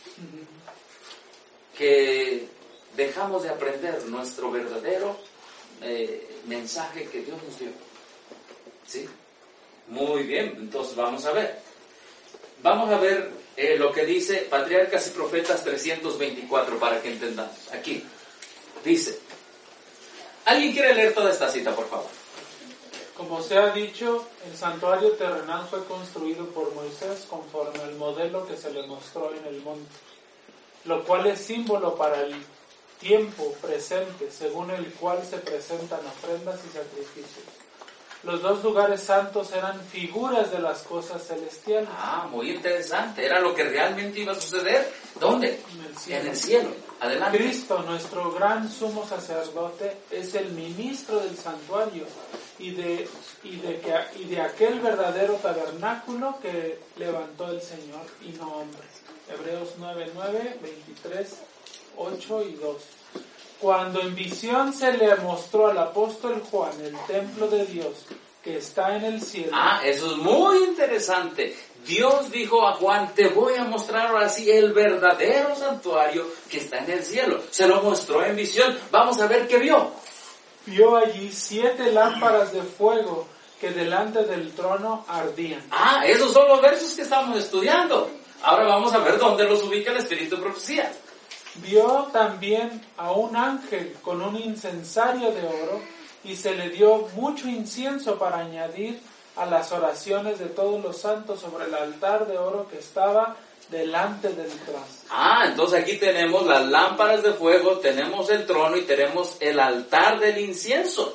S1: Que dejamos de aprender nuestro verdadero eh, mensaje que Dios nos dio. ¿Sí? Muy bien, entonces vamos a ver. Vamos a ver eh, lo que dice Patriarcas y Profetas trescientos veinticuatro para que entendamos. Aquí dice, ¿alguien quiere leer toda esta cita, por favor?
S2: Como se ha dicho, el santuario terrenal fue construido por Moisés conforme al modelo que se le mostró en el monte, lo cual es símbolo para el tiempo presente, según el cual se presentan ofrendas y sacrificios. Los dos lugares santos eran figuras de las cosas celestiales.
S1: Ah, muy interesante. Era lo que realmente iba a suceder. ¿Dónde?
S2: En el cielo.
S1: En el cielo. Adelante.
S2: Cristo, nuestro gran sumo sacerdote, es el ministro del santuario y de, y de, que, y de aquel verdadero tabernáculo que levantó el Señor y no hombre. Hebreos nueve nueve, veintitrés, ocho y dos. Cuando en visión se le mostró al apóstol Juan el templo de Dios que está en el cielo.
S1: Ah, eso es muy interesante. Dios dijo a Juan, te voy a mostrar ahora sí el verdadero santuario que está en el cielo. Se lo mostró en visión. Vamos a ver qué vio.
S2: Vio allí siete lámparas de fuego que delante del trono ardían.
S1: Ah, esos son los versos que estamos estudiando. Ahora vamos a ver dónde los ubica el Espíritu de Profecía.
S2: Vio también a un ángel con un incensario de oro y se le dio mucho incienso para añadir a las oraciones de todos los santos sobre el altar de oro que estaba delante del trono.
S1: Ah, entonces aquí tenemos las lámparas de fuego, tenemos el trono y tenemos el altar del incienso.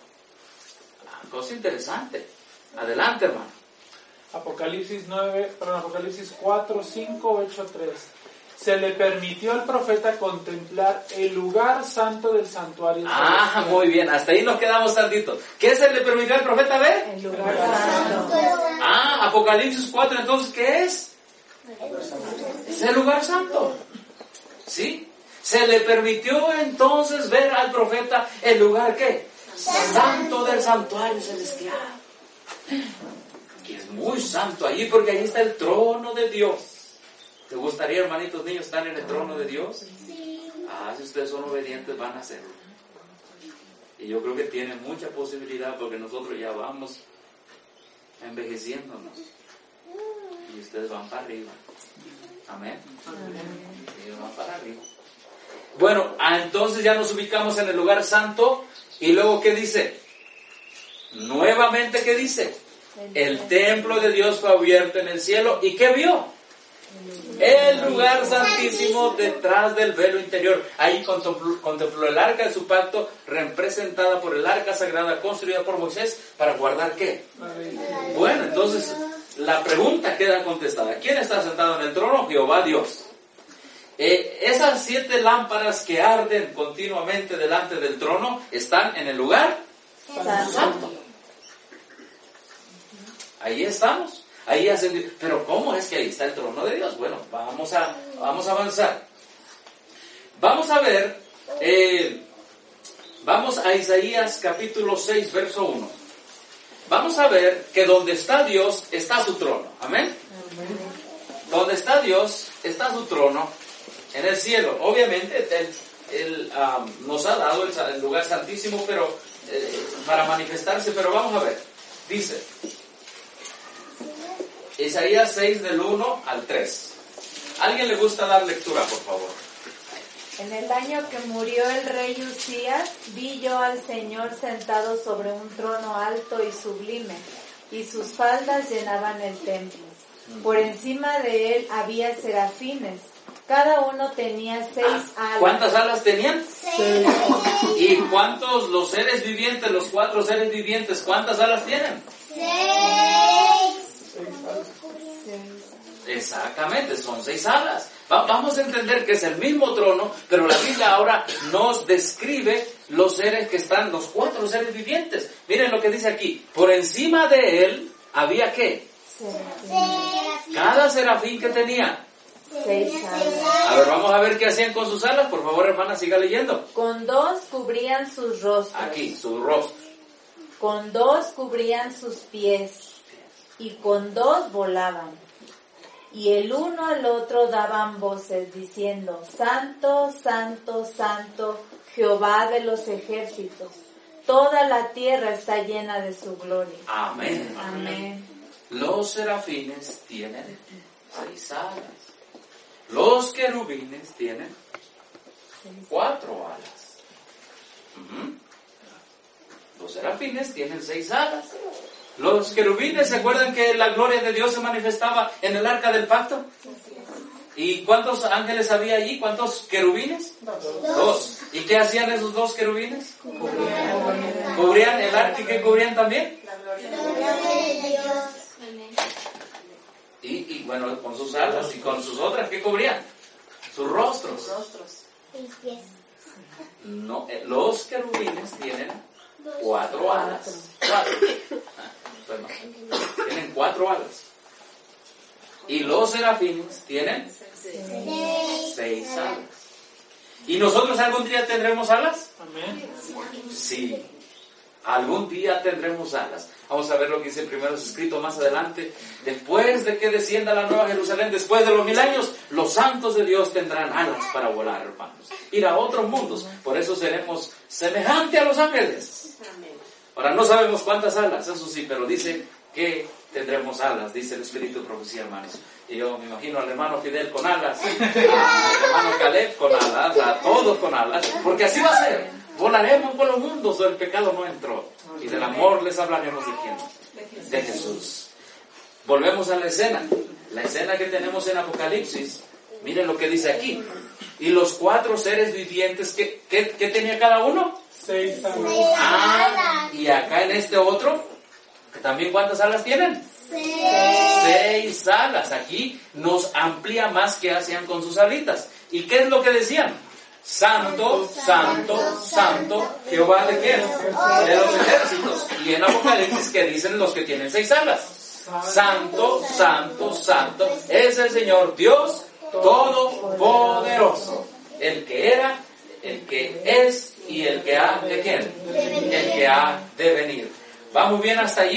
S1: Ah, cosa interesante. Adelante, hermano.
S2: Apocalipsis nueve, perdón, Apocalipsis cuatro, cinco, ocho, tres. Se le permitió al profeta contemplar el lugar santo del santuario.
S1: Ah, celestial. Muy bien, hasta ahí nos quedamos tantito. ¿Qué se le permitió al profeta ver?
S6: El lugar santo.
S1: Ah, Apocalipsis cuatro, entonces, ¿qué es? Es el lugar santo. ¿Sí? Se le permitió entonces ver al profeta el lugar, ¿qué? Santo del santuario celestial. que es muy santo allí, porque ahí está el trono de Dios. ¿Te gustaría, hermanitos niños, estar en el trono de Dios?
S4: Sí.
S1: Ah, si ustedes son obedientes, van a hacerlo. Y yo creo que tienen mucha posibilidad, porque nosotros ya vamos envejeciéndonos. Y ustedes van para arriba. Amén. Ellos van para arriba. Bueno, ah, entonces ya nos ubicamos en el lugar santo. Y luego, ¿qué dice? Nuevamente, ¿qué dice? El templo de Dios fue abierto en el cielo. ¿Y qué vio? El lugar santísimo detrás del velo interior. Ahí contempló, contempló el arca de su pacto, representada por el arca sagrada construida por Moisés. ¿Para guardar qué? Bueno, entonces la pregunta queda contestada. ¿Quién está sentado en el trono? Jehová Dios. Eh, esas siete lámparas que arden continuamente delante del trono están en el lugar santo. Ahí estamos. Ahí hacen, pero ¿cómo es que ahí está el trono de Dios? Bueno, vamos a, vamos a avanzar. Vamos a ver, eh, vamos a Isaías capítulo seis, verso uno. Vamos a ver que donde está Dios está su trono. Amén. Donde está Dios está su trono en el cielo. Obviamente Él, él um, nos ha dado el, el lugar santísimo, pero eh, para manifestarse. Pero vamos a ver. Dice Isaías seis del uno al tres. ¿Alguien le gusta dar lectura, por favor?
S6: En el año que murió el rey Usías, vi yo al Señor sentado sobre un trono alto y sublime, y sus faldas llenaban el templo. Por encima de él había serafines, cada uno tenía seis alas.
S1: ¿Cuántas alas tenían?
S4: Seis.
S1: ¿Y cuántos los seres vivientes, los cuatro seres vivientes, cuántas alas tienen?
S4: Seis.
S1: Exactamente, son seis alas. Va, vamos a entender que es el mismo trono, pero la Biblia ahora nos describe los seres que están, los cuatro seres vivientes. Miren lo que dice aquí. Por encima de él había ¿qué?
S4: Serafín.
S1: Cada serafín que tenía.
S6: Seis alas.
S1: A ver, vamos a ver qué hacían con sus alas. Por favor, hermana, siga leyendo.
S6: Con dos cubrían sus rostros.
S1: Aquí, su rostro.
S6: Con dos cubrían sus pies. Y con dos volaban. Y el uno al otro daban voces diciendo, Santo, Santo, Santo, Jehová de los ejércitos. Toda la tierra está llena de su gloria.
S1: Amén.
S6: Amén.
S1: Los serafines tienen seis alas. Los querubines tienen cuatro alas. Uh-huh. Los serafines tienen seis alas. Los querubines, ¿se acuerdan que la gloria de Dios se manifestaba en el arca del pacto? ¿Y cuántos ángeles había allí? ¿Cuántos querubines? Dos. Dos. ¿Y qué hacían esos dos querubines? Cubrían, ¿Cubrían el arca y qué cubrían también?
S4: La gloria de Dios.
S1: Y, y bueno, con sus alas y con sus otras, ¿qué cubrían? Sus rostros.
S4: Mis pies.
S1: No, eh, los querubines tienen cuatro alas. Cuatro. Bueno, tienen cuatro alas. Y los serafines tienen
S4: Seis.
S1: seis alas. ¿Y nosotros algún día tendremos alas?
S2: Amén.
S1: Sí. Algún día tendremos alas. Vamos a ver lo que dice primero escrito más adelante. Después de que descienda la nueva Jerusalén, después de los mil años, los santos de Dios tendrán alas para volar, hermanos. Ir a otros mundos. Por eso seremos semejantes a los ángeles. Ahora no sabemos cuántas alas, eso sí, pero dice que tendremos alas, dice el Espíritu de Profecía, hermanos. Y yo me imagino al hermano Fidel con alas, al hermano Caleb con alas, a todos con alas, porque así va a ser. Volaremos por los mundos donde el pecado no entró. Y del amor les hablaremos de quién? De Jesús. Volvemos a la escena. La escena que tenemos en Apocalipsis. Miren lo que dice aquí. Y los cuatro seres vivientes, ¿qué, qué, qué tenía cada uno?
S2: Seis alas.
S1: Ah, y acá en este otro, ¿también cuántas alas tienen?
S4: Seis.
S1: Seis alas. Aquí nos amplía más que hacían con sus alitas. ¿Y qué es lo que decían? Santo, santo, santo, Jehová de quién? De los ejércitos. Y en Apocalipsis, ¿qué dicen los que tienen seis alas? Santo, santo, santo, es el Señor Dios Todopoderoso. El que era, el que es y el que ha de quién? El que ha de venir. ¿Vamos bien hasta allí?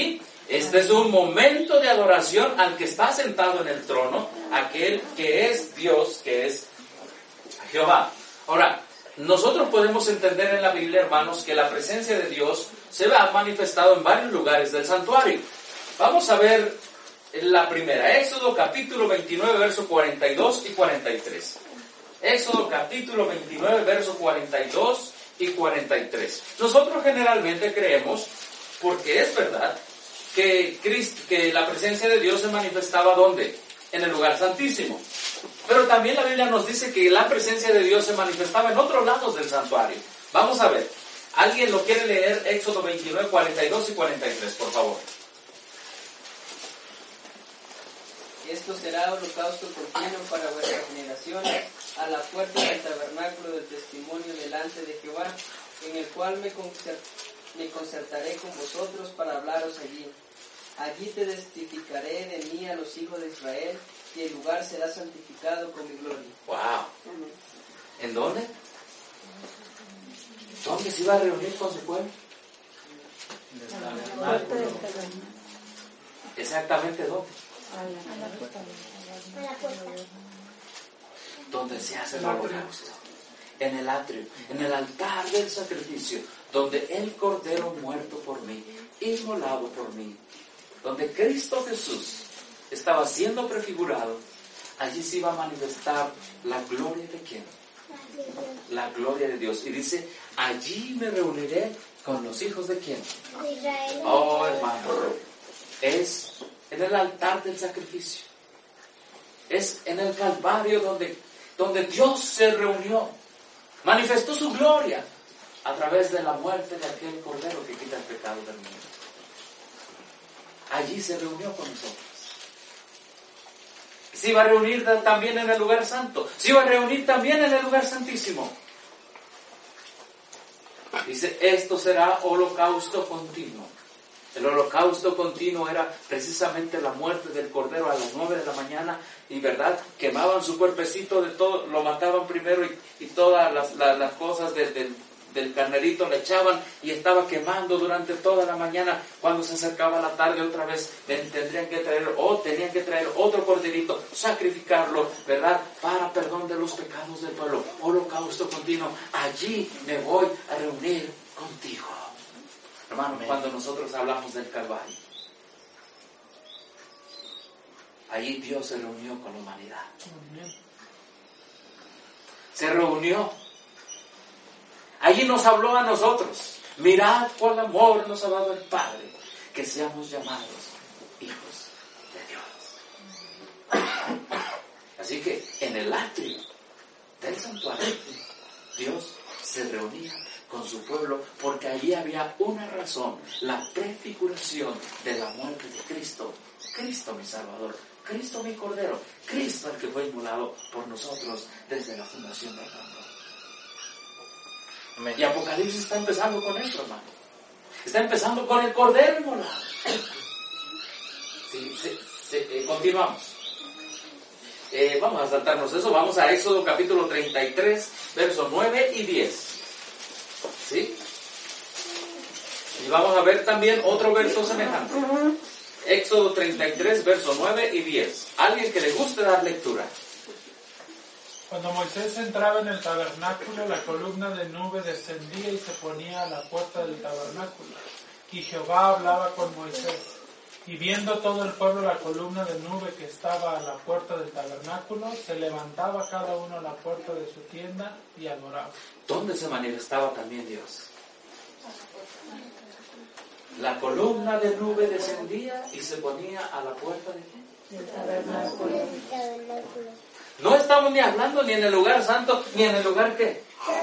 S1: Este es un momento de adoración al que está sentado en el trono, aquel que es Dios, que es Jehová. Ahora, nosotros podemos entender en la Biblia, hermanos, que la presencia de Dios se ha manifestado en varios lugares del santuario. Vamos a ver la primera, Éxodo capítulo veintinueve, versos cuarenta y dos y cuarenta y tres. Éxodo capítulo veintinueve, versos cuarenta y dos y cuarenta y tres. Nosotros generalmente creemos, porque es verdad, que, Cristo, que la presencia de Dios se manifestaba ¿dónde? En el lugar santísimo. Pero también la Biblia nos dice que la presencia de Dios se manifestaba en otros lados del santuario. Vamos a ver. ¿Alguien lo quiere leer? Éxodo veintinueve, cuarenta y dos y cuarenta y tres, por favor.
S7: Esto será holocausto continuo para vuestras generaciones, a la puerta del tabernáculo del testimonio delante de Jehová, en el cual me, concert, me concertaré con vosotros para hablaros allí. Allí te testificaré de mí a los hijos de Israel, y el lugar será santificado con mi gloria.
S1: ¡Wow! ¿En dónde? ¿Dónde se iba a reunir con su pueblo?
S6: A la puerta del tabernáculo.
S1: ¿Exactamente dónde?
S6: A la puerta.
S4: A la puerta.
S1: Donde se hace el holocausto. En el atrio, en el altar del sacrificio, donde el Cordero muerto por mí, inmolado por mí, donde Cristo Jesús estaba siendo prefigurado, allí se iba a manifestar la gloria de ¿quién? La gloria de Dios. Y dice, allí me reuniré con los hijos de ¿quién?
S4: De Israel.
S1: Oh, hermano, es en el altar del sacrificio. Es en el Calvario donde, donde Dios se reunió, manifestó su gloria a través de la muerte de aquel Cordero que quita el pecado del mundo. Allí se reunió con nosotros. Se iba a reunir también en el lugar santo. Se iba a reunir también en el lugar santísimo. Dice, esto será holocausto continuo. El holocausto continuo era precisamente la muerte del Cordero a las nueve de la mañana, y verdad, quemaban su cuerpecito de todo, lo mataban primero y, y todas las, las, las cosas de, de, del carnerito le echaban y estaba quemando durante toda la mañana. Cuando se acercaba la tarde otra vez tendrían que traer o tenían que traer otro corderito, sacrificarlo, verdad, para perdón de los pecados del pueblo. Holocausto continuo. Allí me voy a reunir contigo. Hermano, cuando nosotros hablamos del Calvario, allí Dios se reunió con la humanidad. Se reunió. Allí nos habló a nosotros. Mirad cuál amor nos ha dado el Padre, que seamos llamados hijos de Dios. Así que en el atrio del santuario, Dios se reunía con su pueblo, porque allí había una razón, la prefiguración de la muerte de Cristo. Cristo mi Salvador, Cristo mi Cordero, Cristo el que fue inmolado por nosotros desde la fundación del mundo. Amén. Y Apocalipsis está empezando con eso, hermano. Está empezando con el Cordero inmolado. Sí, sí, sí, eh, continuamos. Eh, vamos a saltarnos eso, vamos a Éxodo capítulo treinta y tres, versos nueve y diez. ¿Sí? Y vamos a ver también otro verso semejante. Éxodo treinta y tres, versos nueve y diez. Alguien que le guste dar lectura.
S2: Cuando Moisés entraba en el tabernáculo, la columna de nube descendía y se ponía a la puerta del tabernáculo. Y Jehová hablaba con Moisés. Y viendo todo el pueblo la columna de nube que estaba a la puerta del tabernáculo, se levantaba cada uno a la puerta de su tienda y adoraba.
S1: ¿Dónde se manifestaba también Dios? La columna de nube descendía y se ponía a la puerta de ¿qué?
S6: Del tabernáculo.
S1: No estamos ni hablando ni en el lugar santo, ni en el lugar ¿qué?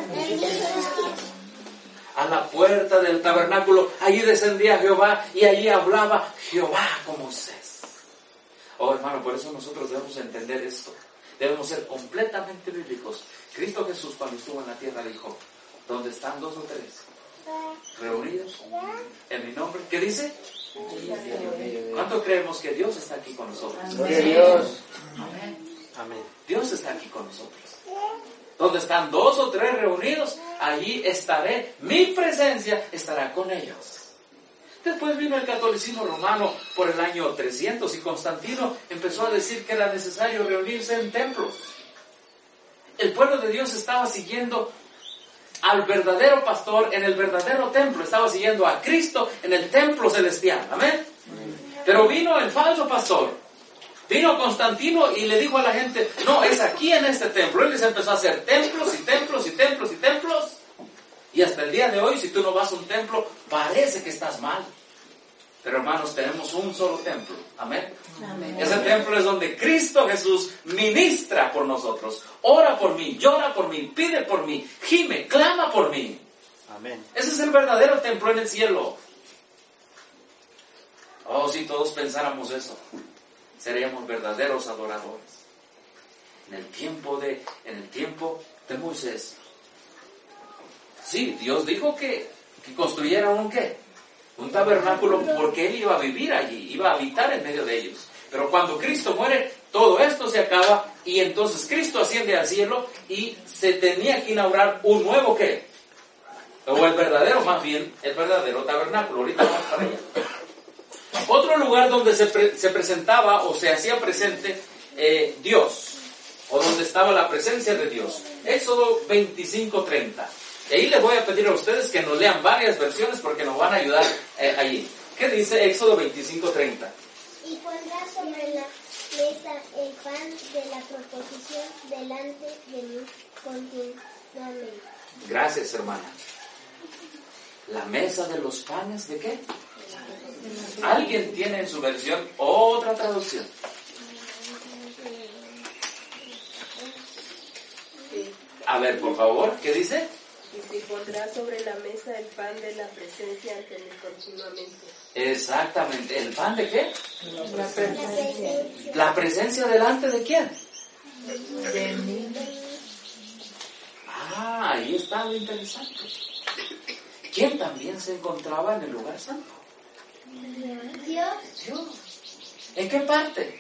S1: A la puerta del tabernáculo. Allí descendía Jehová y allí hablaba Jehová con Moisés. Oh, hermano, por eso nosotros debemos entender esto. Debemos ser completamente bíblicos. Cristo Jesús, cuando estuvo en la tierra, dijo, ¿dónde están dos o tres reunidos en mi nombre? ¿Qué dice? ¿Cuánto creemos que Dios está aquí con nosotros?
S5: Gloria a Dios.
S1: Amén.
S5: Amén.
S1: Dios está aquí con nosotros. Donde están dos o tres reunidos, allí estaré. Mi presencia estará con ellos. Después vino el catolicismo romano por el año trescientos y Constantino empezó a decir que era necesario reunirse en templos. El pueblo de Dios estaba siguiendo al verdadero pastor en el verdadero templo, estaba siguiendo a Cristo en el templo celestial. Amén. Pero vino el falso pastor, vino Constantino y le dijo a la gente, no, es aquí en este templo. Él les empezó a hacer templos y templos y templos y templos. Y hasta el día de hoy, si tú no vas a un templo, parece que estás mal. Pero hermanos, tenemos un solo templo. Amén. Amén. Ese templo es donde Cristo Jesús ministra por nosotros. Ora por mí, llora por mí, pide por mí, gime, clama por mí.
S5: Amén.
S1: Ese es el verdadero templo en el cielo. Oh, si todos pensáramos eso, seríamos verdaderos adoradores. En el tiempo de, en el tiempo de Moisés, sí, Dios dijo que, que construyeran un ¿qué? Un tabernáculo, porque Él iba a vivir allí, iba a habitar en medio de ellos. Pero cuando Cristo muere, todo esto se acaba y entonces Cristo asciende al cielo y se tenía que inaugurar un nuevo ¿qué? O el verdadero, más bien, el verdadero tabernáculo. Ahorita vamos para allá. Otro lugar donde se, pre- se presentaba o se hacía presente eh, Dios, o donde estaba la presencia de Dios. Éxodo veinticinco treinta. Y ahí les voy a pedir a ustedes que nos lean varias versiones porque nos van a ayudar eh, allí. ¿Qué dice Éxodo veinticinco treinta?
S4: Y pondrá sobre la mesa el pan de la proposición delante de mí continuamente.
S1: Gracias, hermana. La mesa de los panes, ¿de qué? ¿Alguien tiene en su versión otra traducción? A ver, por favor, ¿qué dice?
S8: Y se pondrá sobre la mesa el pan de la presencia ante mí continuamente.
S1: Exactamente. ¿El pan de qué?
S6: La presencia
S1: ¿La presencia delante de quién?
S6: de mí.
S1: Ah, ahí está lo interesante. ¿Quién también se encontraba en el lugar santo?
S4: Dios.
S1: Dios. ¿En qué parte?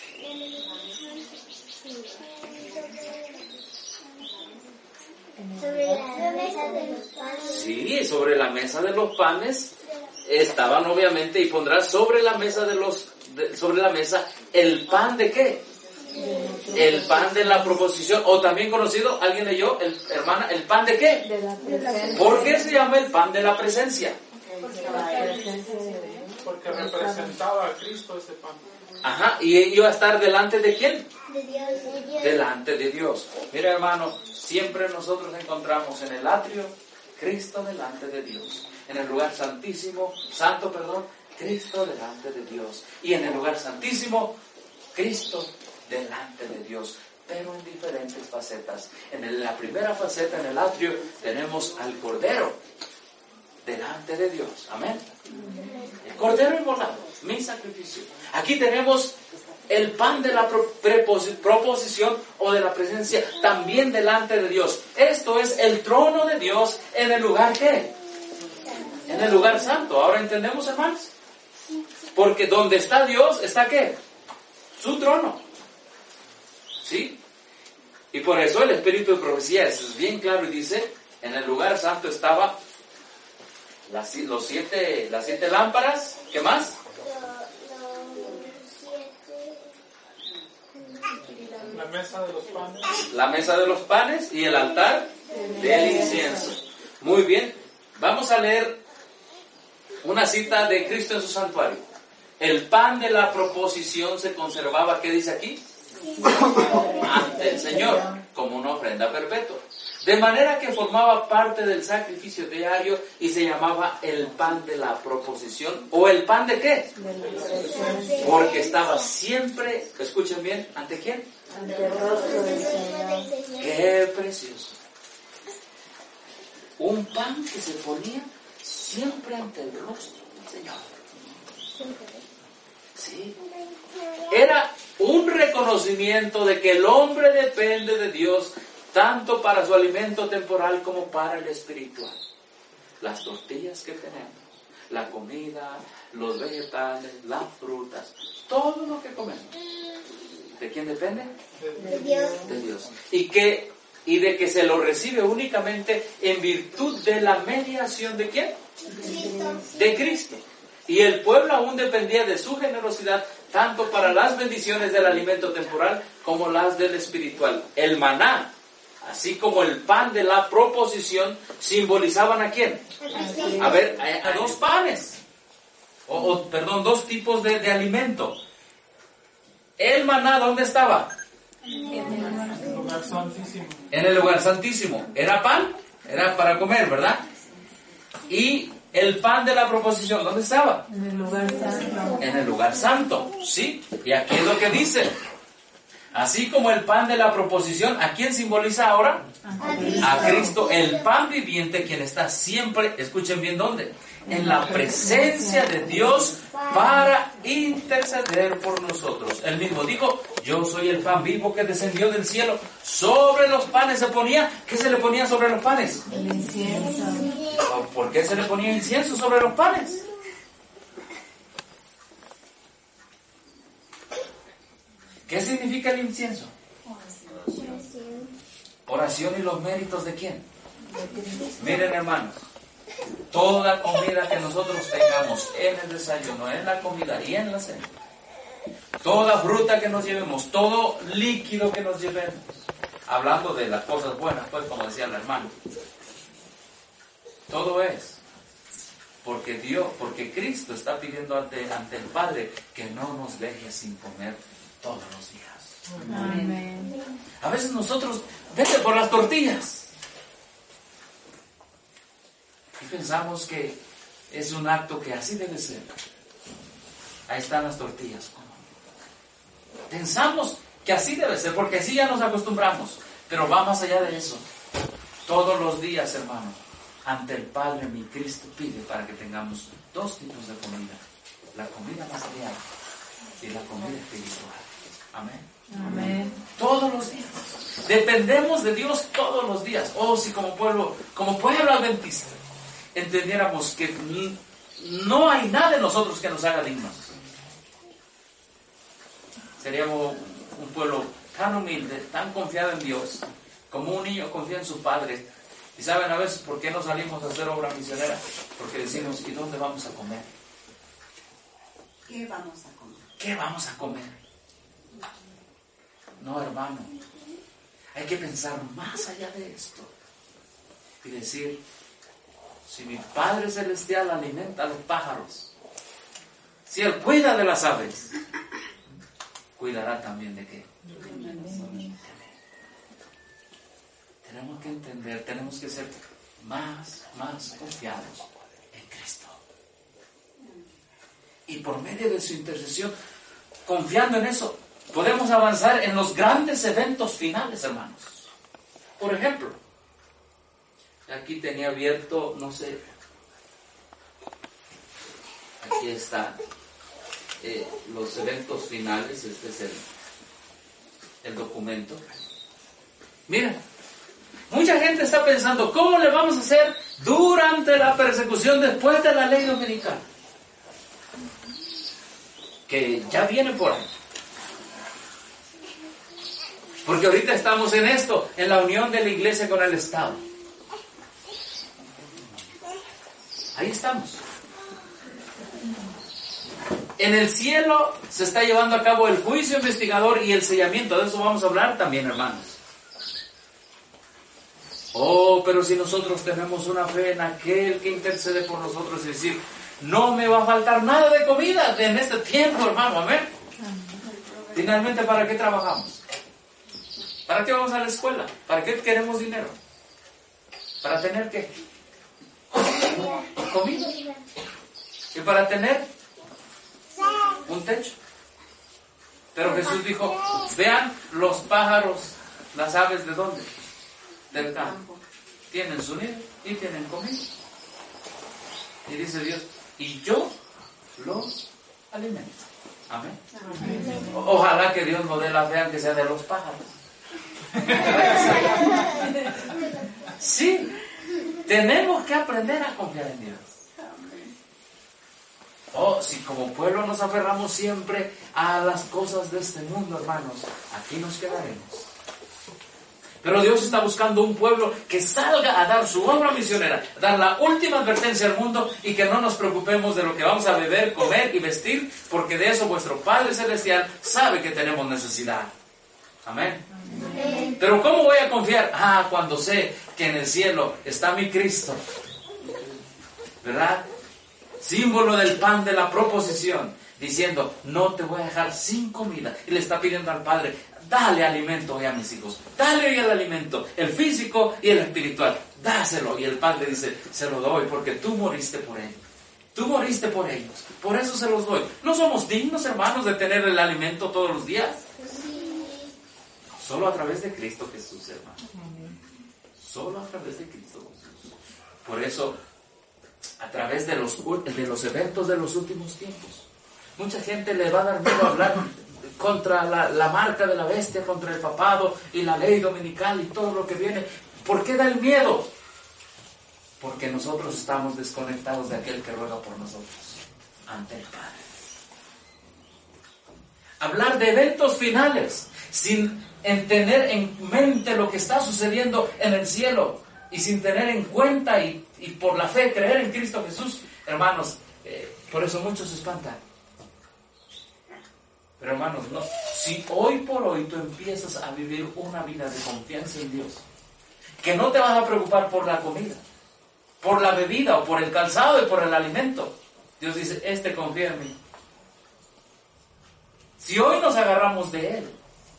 S4: Sobre la mesa de los panes.
S1: Sí, sobre la mesa de los panes estaban obviamente y pondrás sobre la mesa de los de- sobre la mesa el pan de qué? El pan de la proposición, o también conocido, alguien leyó, el, hermana, el pan de qué?
S6: De la presencia.
S1: ¿Por qué se llama el pan de la presencia?
S6: La presencia de Dios.
S2: Porque representaba a Cristo ese pan.
S1: Ajá, y iba a estar delante de quién?
S4: De Dios. De Dios.
S1: Delante de Dios. Mira, hermano, siempre nosotros encontramos en el atrio Cristo delante de Dios. En el lugar santísimo, santo, perdón, Cristo delante de Dios. Y en el lugar santísimo, Cristo delante de Dios, pero en diferentes facetas. En el- la primera faceta, en el atrio, tenemos al Cordero delante de Dios. Amén. El Cordero inmolado, mi sacrificio. Aquí tenemos el pan de la pro- preposi- proposición o de la presencia también delante de Dios. Esto es el trono de Dios en el lugar ¿qué? En el lugar santo. ¿Ahora entendemos, hermanos? Porque donde está Dios, ¿está qué? Su trono. ¿Sí? Y por eso el espíritu de profecía es bien claro y dice, en el lugar santo estaba las, los siete, las siete lámparas. ¿Qué más?
S2: La mesa de los panes.
S1: La mesa de los panes y el altar del incienso. Muy bien. Vamos a leer una cita de Cristo en su santuario. El pan de la proposición se conservaba, ¿qué dice aquí? Ante el Señor, como una ofrenda perpetua. De manera que formaba parte del sacrificio diario y se llamaba el pan de la proposición. ¿O el pan de qué?
S6: De la presencia.
S1: Porque estaba siempre, escuchen bien, ¿ante quién?
S6: Ante el rostro del Señor.
S1: ¡Qué precioso! Un pan que se ponía siempre ante el rostro del Señor. Sí. Era un reconocimiento de que el hombre depende de Dios tanto para su alimento temporal como para el espiritual. Las tortillas que tenemos, la comida, los vegetales, las frutas, todo lo que comemos. ¿De quién depende?
S4: De Dios.
S1: De Dios. Y que y de que se lo recibe únicamente en virtud de la mediación de quién?
S4: Cristo.
S1: De Cristo. Y el pueblo aún dependía de su generosidad, tanto para las bendiciones del alimento temporal como las del espiritual. El maná, así como el pan de la proposición, simbolizaban ¿a quién? A ver, a, a dos panes. O, o, perdón, dos tipos de, de alimento. El maná, ¿dónde estaba?
S2: En el lugar santísimo.
S1: En el lugar santísimo. Era pan, era para comer, ¿verdad? Y el pan de la proposición, ¿dónde estaba?
S6: En el lugar santo.
S1: En el lugar santo, ¿sí? Y aquí es lo que dice. Así como el pan de la proposición, ¿a quién simboliza ahora?
S4: A Cristo.
S1: A Cristo, el pan viviente, quien está siempre, escuchen bien dónde, en la presencia de Dios para interceder por nosotros. Él mismo dijo, yo soy el pan vivo que descendió del cielo. Sobre los panes se ponía, ¿qué se le ponía sobre los panes?
S6: El incienso.
S1: ¿Por qué se le ponía incienso sobre los panes? ¿Qué significa el incienso? Oración y los méritos de quién. Miren, hermanos, toda comida que nosotros tengamos en el desayuno, en la comida y en la cena, toda fruta que nos llevemos, todo líquido que nos llevemos, hablando de las cosas buenas, pues como decía la hermana, todo es porque Dios, porque Cristo está pidiendo ante, ante el Padre que no nos deje sin comer todos los días.
S6: Amén.
S1: A veces nosotros, vete por las tortillas. Y pensamos que es un acto que así debe ser. Ahí están las tortillas. Pensamos que así debe ser, porque así ya nos acostumbramos. Pero va más allá de eso. Todos los días, hermano, ante el Padre mi Cristo pide para que tengamos dos tipos de comida. La comida material y la comida espiritual. Amén.
S6: Amén.
S1: Todos los días. Dependemos de Dios todos los días. Oh, si como pueblo, como pueblo adventista, entendiéramos que no hay nada en nosotros que nos haga dignos. Seríamos un pueblo tan humilde, tan confiado en Dios, como un niño confía en su padre. Y saben a veces por qué no salimos a hacer obra misionera, porque decimos, ¿y dónde vamos a comer?
S3: ¿Qué vamos a comer?
S1: ¿Qué vamos a comer? No, hermano, hay que pensar más allá de esto y decir, si mi Padre Celestial alimenta a los pájaros, si Él cuida de las aves, cuidará también de qué. Tenemos que entender, tenemos que ser más, más confiados en Cristo. Y por medio de su intercesión, confiando en eso, podemos avanzar en los grandes eventos finales, hermanos. Por ejemplo, aquí tenía abierto, no sé, aquí está, eh, los eventos finales, este es el, el documento. Miren, mucha gente está pensando, ¿cómo le vamos a hacer durante la persecución después de la ley dominical? Que ya viene por ahí. Porque ahorita estamos en esto, en la unión de la iglesia con el Estado. Ahí estamos. En el cielo se está llevando a cabo el juicio investigador y el sellamiento. De eso vamos a hablar también, hermanos. Oh, pero si nosotros tenemos una fe en aquel que intercede por nosotros, es decir, no me va a faltar nada de comida en este tiempo, hermano. Amén. Finalmente, ¿para qué trabajamos? ¿Para qué vamos a la escuela? ¿Para qué queremos dinero? ¿Para tener qué? Comida. Y para tener un techo. Pero Jesús dijo, vean los pájaros, las aves, ¿de dónde? Del campo. Tienen su nido y tienen comida. Y dice Dios, y yo los alimento. Amén. Amén. Ojalá que Dios nos dé la fe aunque sea de los pájaros. Sí, tenemos que aprender a confiar en Dios. Oh, si como pueblo nos aferramos siempre a las cosas de este mundo, hermanos, aquí nos quedaremos. Pero Dios está buscando un pueblo que salga a dar su obra misionera, dar la última advertencia al mundo y que no nos preocupemos de lo que vamos a beber, comer y vestir, porque de eso vuestro Padre Celestial sabe que tenemos necesidad. Amén. Amén. Pero ¿cómo voy a confiar? Ah, cuando sé que en el cielo está mi Cristo, ¿verdad? Símbolo del pan de la proposición, diciendo, no te voy a dejar sin comida. Y le está pidiendo al Padre, dale alimento hoy a mis hijos, dale hoy el alimento, el físico y el espiritual, dáselo. Y el Padre dice, se lo doy porque tú moriste por ellos. Tú moriste por ellos, por eso se los doy. ¿No somos dignos, hermanos, de tener el alimento todos los días? Sí. Solo a través de Cristo Jesús, hermanos. Solo a través de Cristo Jesús. Por eso, a través de los, de los eventos de los últimos tiempos, mucha gente le va a dar miedo a hablar contra la, la marca de la bestia, contra el papado y la ley dominical y todo lo que viene. ¿Por qué da el miedo? Porque nosotros estamos desconectados de aquel que ruega por nosotros ante el Padre. Hablar de eventos finales sin tener en mente lo que está sucediendo en el cielo y sin tener en cuenta y, y por la fe creer en Cristo Jesús, hermanos, eh, por eso muchos se espantan. Pero hermanos, no, si hoy por hoy tú empiezas a vivir una vida de confianza en Dios, que no te vas a preocupar por la comida, por la bebida o por el calzado y por el alimento, Dios dice, este confía en mí. Si hoy nos agarramos de Él,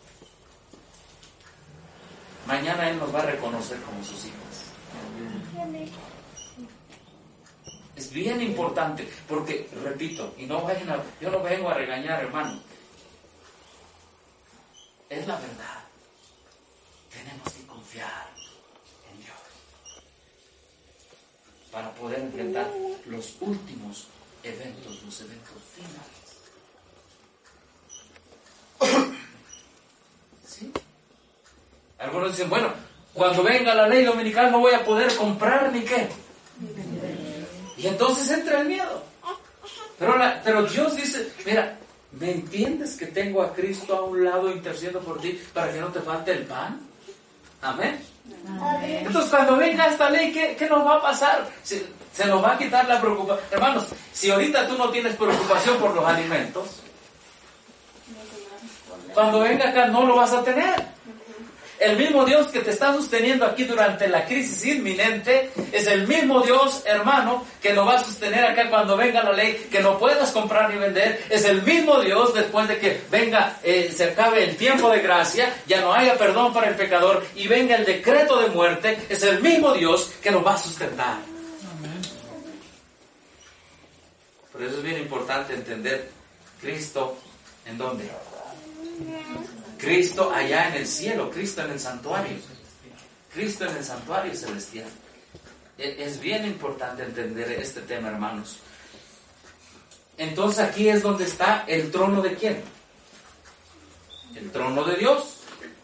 S1: mañana Él nos va a reconocer como sus hijos. Es bien importante, porque, repito, y no vayan a, yo no vengo a regañar, hermano, es la verdad. Tenemos que confiar en Dios para poder enfrentar los últimos eventos, los eventos finales. ¿Sí? Algunos dicen, bueno, cuando venga la ley dominical no voy a poder comprar ni qué. Y entonces entra el miedo. Pero, la, pero Dios dice, mira, ¿me entiendes que tengo a Cristo a un lado intercediendo por ti para que no te falte el pan? Amén. Amén. Entonces cuando venga esta ley, ¿qué, qué nos va a pasar? Se, se nos va a quitar la preocupación. Hermanos, si ahorita tú no tienes preocupación por los alimentos, cuando venga acá no lo vas a tener. El mismo Dios que te está sosteniendo aquí durante la crisis inminente es el mismo Dios, hermano, que lo va a sostener acá cuando venga la ley, que no puedas comprar ni vender. Es el mismo Dios después de que venga, eh, se acabe el tiempo de gracia, ya no haya perdón para el pecador y venga el decreto de muerte. Es el mismo Dios que lo va a sustentar. Por eso es bien importante entender Cristo en dónde. Cristo allá en el cielo, Cristo en el santuario, Cristo en el santuario celestial. Es bien importante entender este tema, hermanos. Entonces aquí es donde está el trono de ¿quién? El trono de Dios.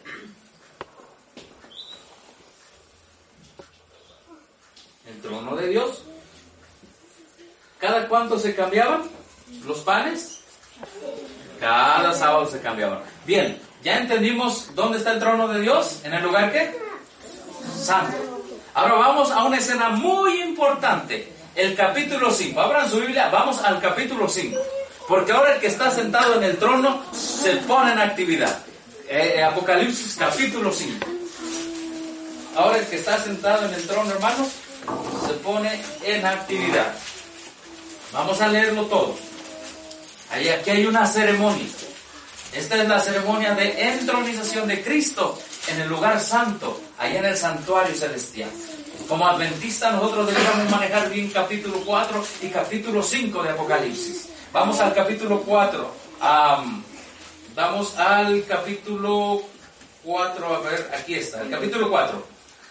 S1: El trono de Dios. ¿Cada cuánto se cambiaban los panes? Cada sábado se cambiaban. Bien. ¿Ya entendimos dónde está el trono de Dios? ¿En el lugar qué? Santo. Ahora vamos a una escena muy importante. El capítulo cinco. Abran su Biblia, vamos al capítulo cinco. Porque ahora el que está sentado en el trono se pone en actividad. Eh, Apocalipsis capítulo cinco. Ahora el que está sentado en el trono, hermanos, se pone en actividad. Vamos a leerlo todo. Ahí, aquí hay una ceremonia. Esta es la ceremonia de entronización de Cristo en el lugar santo, allá en el santuario celestial. Como adventistas nosotros debemos manejar bien capítulo cuatro y capítulo cinco de Apocalipsis. Vamos al capítulo cuatro. Um, vamos al capítulo cuatro, a ver, aquí está, el capítulo cuatro.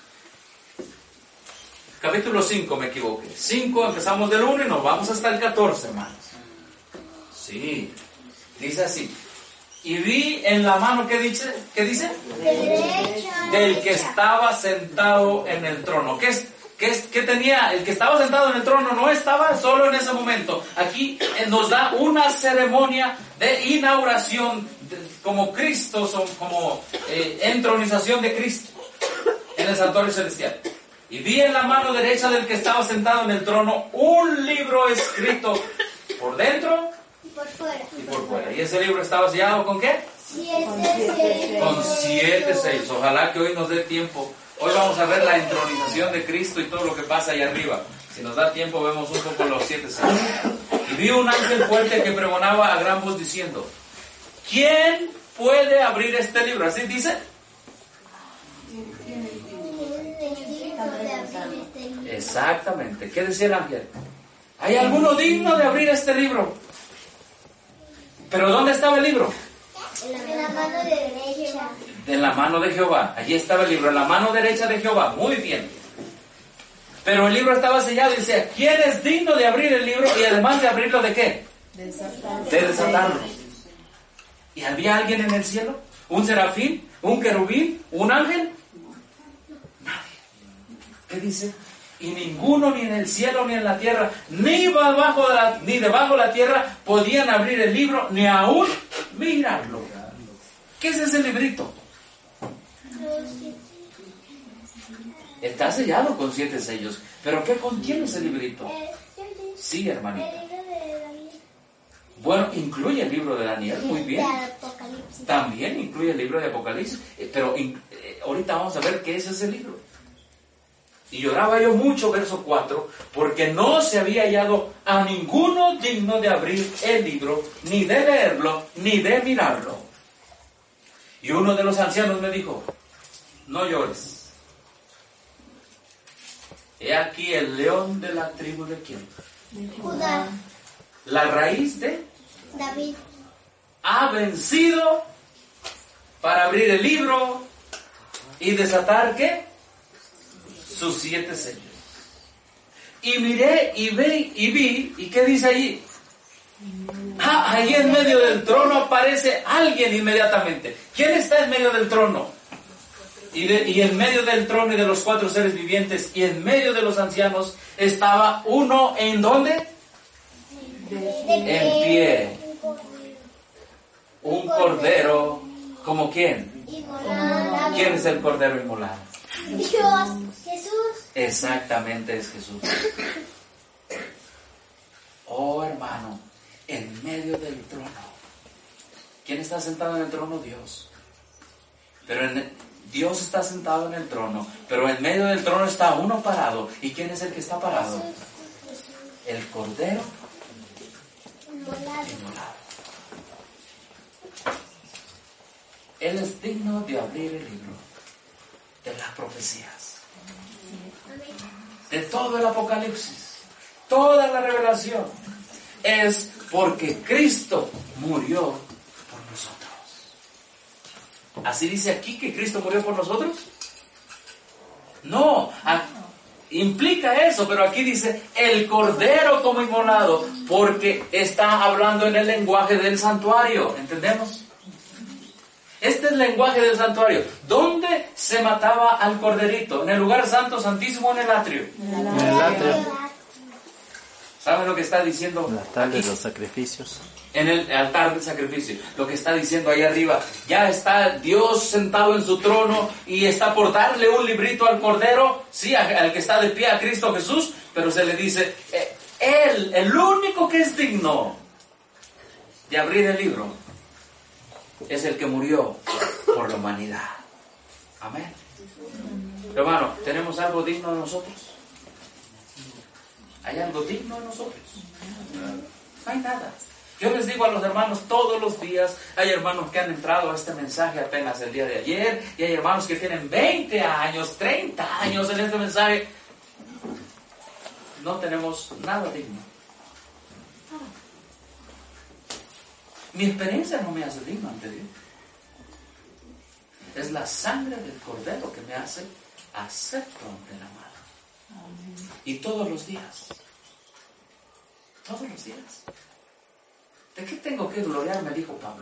S1: Capítulo cinco, me equivoqué. cinco, empezamos del uno y nos vamos hasta el catorce, hermanos. Sí, dice así. Y vi en la mano, ¿qué dice? ¿Qué dice? Del que estaba sentado en el trono. ¿Qué, es, qué, es, ¿Qué tenía? El que estaba sentado en el trono no estaba solo en ese momento. Aquí nos da una ceremonia de inauguración, de, como Cristo, como eh, entronización de Cristo. en el santuario celestial. Y vi en la mano derecha del que estaba sentado en el trono un libro escrito por dentro
S4: Y por fuera.
S1: y por fuera. ¿Y ese libro estaba sellado con qué?
S4: Siete sellos.
S1: Con siete sellos. Ojalá que hoy nos dé tiempo. Hoy vamos a ver la entronización de Cristo y todo lo que pasa ahí arriba. Si nos da tiempo vemos un poco los siete sellos. Y vi un ángel fuerte que pregonaba a gran voz diciendo: ¿quién puede abrir este libro? ¿Así dice? Exactamente. ¿Qué decía el ángel? ¿Hay alguno digno de abrir este libro? ¿Pero dónde estaba el libro?
S4: En la mano derecha.
S1: En la mano de Jehová. Allí estaba el libro, en la mano derecha de Jehová. Muy bien. Pero el libro estaba sellado y decía: ¿quién es digno de abrir el libro? Y además de abrirlo, ¿de qué? De desatarlo. ¿Y había alguien en el cielo? ¿Un serafín? ¿Un querubín? ¿Un ángel? Nadie. ¿Qué dice? Y ninguno, ni en el cielo ni en la tierra, ni debajo de la, ni debajo de la tierra, podían abrir el libro, ni aún mirarlo. ¿Qué es ese librito? Está sellado con siete sellos. ¿Pero qué contiene ese librito? Sí, hermanita. Bueno, incluye el libro de Daniel, muy bien. También incluye el libro de Apocalipsis. Pero eh, ahorita vamos a ver qué es ese libro. Y lloraba yo mucho, verso cuatro, porque no se había hallado a ninguno digno de abrir el libro, ni de leerlo, ni de mirarlo. Y uno de los ancianos me dijo: no llores. He aquí el león de la tribu de quién?
S4: Judá.
S1: La raíz de
S4: David.
S1: ha vencido para abrir el libro y desatar ¿qué? Sus siete sellos. Y miré y vi y vi, ¿y qué dice allí? Ah, ahí en medio del trono aparece alguien inmediatamente. ¿Quién está en medio del trono? Y, de, y en medio del trono y de los cuatro seres vivientes y en medio de los ancianos estaba uno, ¿en dónde? En pie. Un cordero, ¿como quién? ¿Quién es el cordero inmolado?
S4: Dios, Jesús.
S1: Exactamente, es Jesús. Oh, hermano, en medio del trono. ¿Quién está sentado en el trono? Dios. Pero en el, Dios está sentado en el trono, pero en medio del trono está uno parado. ¿Y quién es el que está parado? El cordero inmolado. Él es digno de abrir el libro de las profecías, de todo el Apocalipsis, toda la revelación. Es porque Cristo murió por nosotros. ¿Así dice aquí que Cristo murió por nosotros? No, a, implica eso, pero aquí dice el cordero como inmolado, porque está hablando en el lenguaje del santuario. ¿Entendemos? Este es el lenguaje del santuario. ¿Dónde se mataba al corderito? ¿En el lugar santo, santísimo o en el atrio?
S2: En el atrio.
S1: ¿Saben lo que está diciendo?
S9: El altar de los sacrificios.
S1: En el altar del sacrificio. Lo que está diciendo ahí arriba. Ya está Dios sentado en su trono y está por darle un librito al cordero. Sí, al que está de pie, a Cristo Jesús. Pero se le dice, eh, Él, el único que es digno de abrir el libro, es el que murió por la humanidad. Amén. Hermano, ¿tenemos algo digno de nosotros? ¿Hay algo digno de nosotros? No hay nada. Yo les digo a los hermanos todos los días, hay hermanos que han entrado a este mensaje apenas el día de ayer, y hay hermanos que tienen veinte años, treinta años en este mensaje. No tenemos nada digno. Mi experiencia no me hace digno ante Dios. Es la sangre del cordero que me hace acepto ante el amado. Y todos los días. Todos los días. ¿De qué tengo que gloriarme? Dijo Pablo.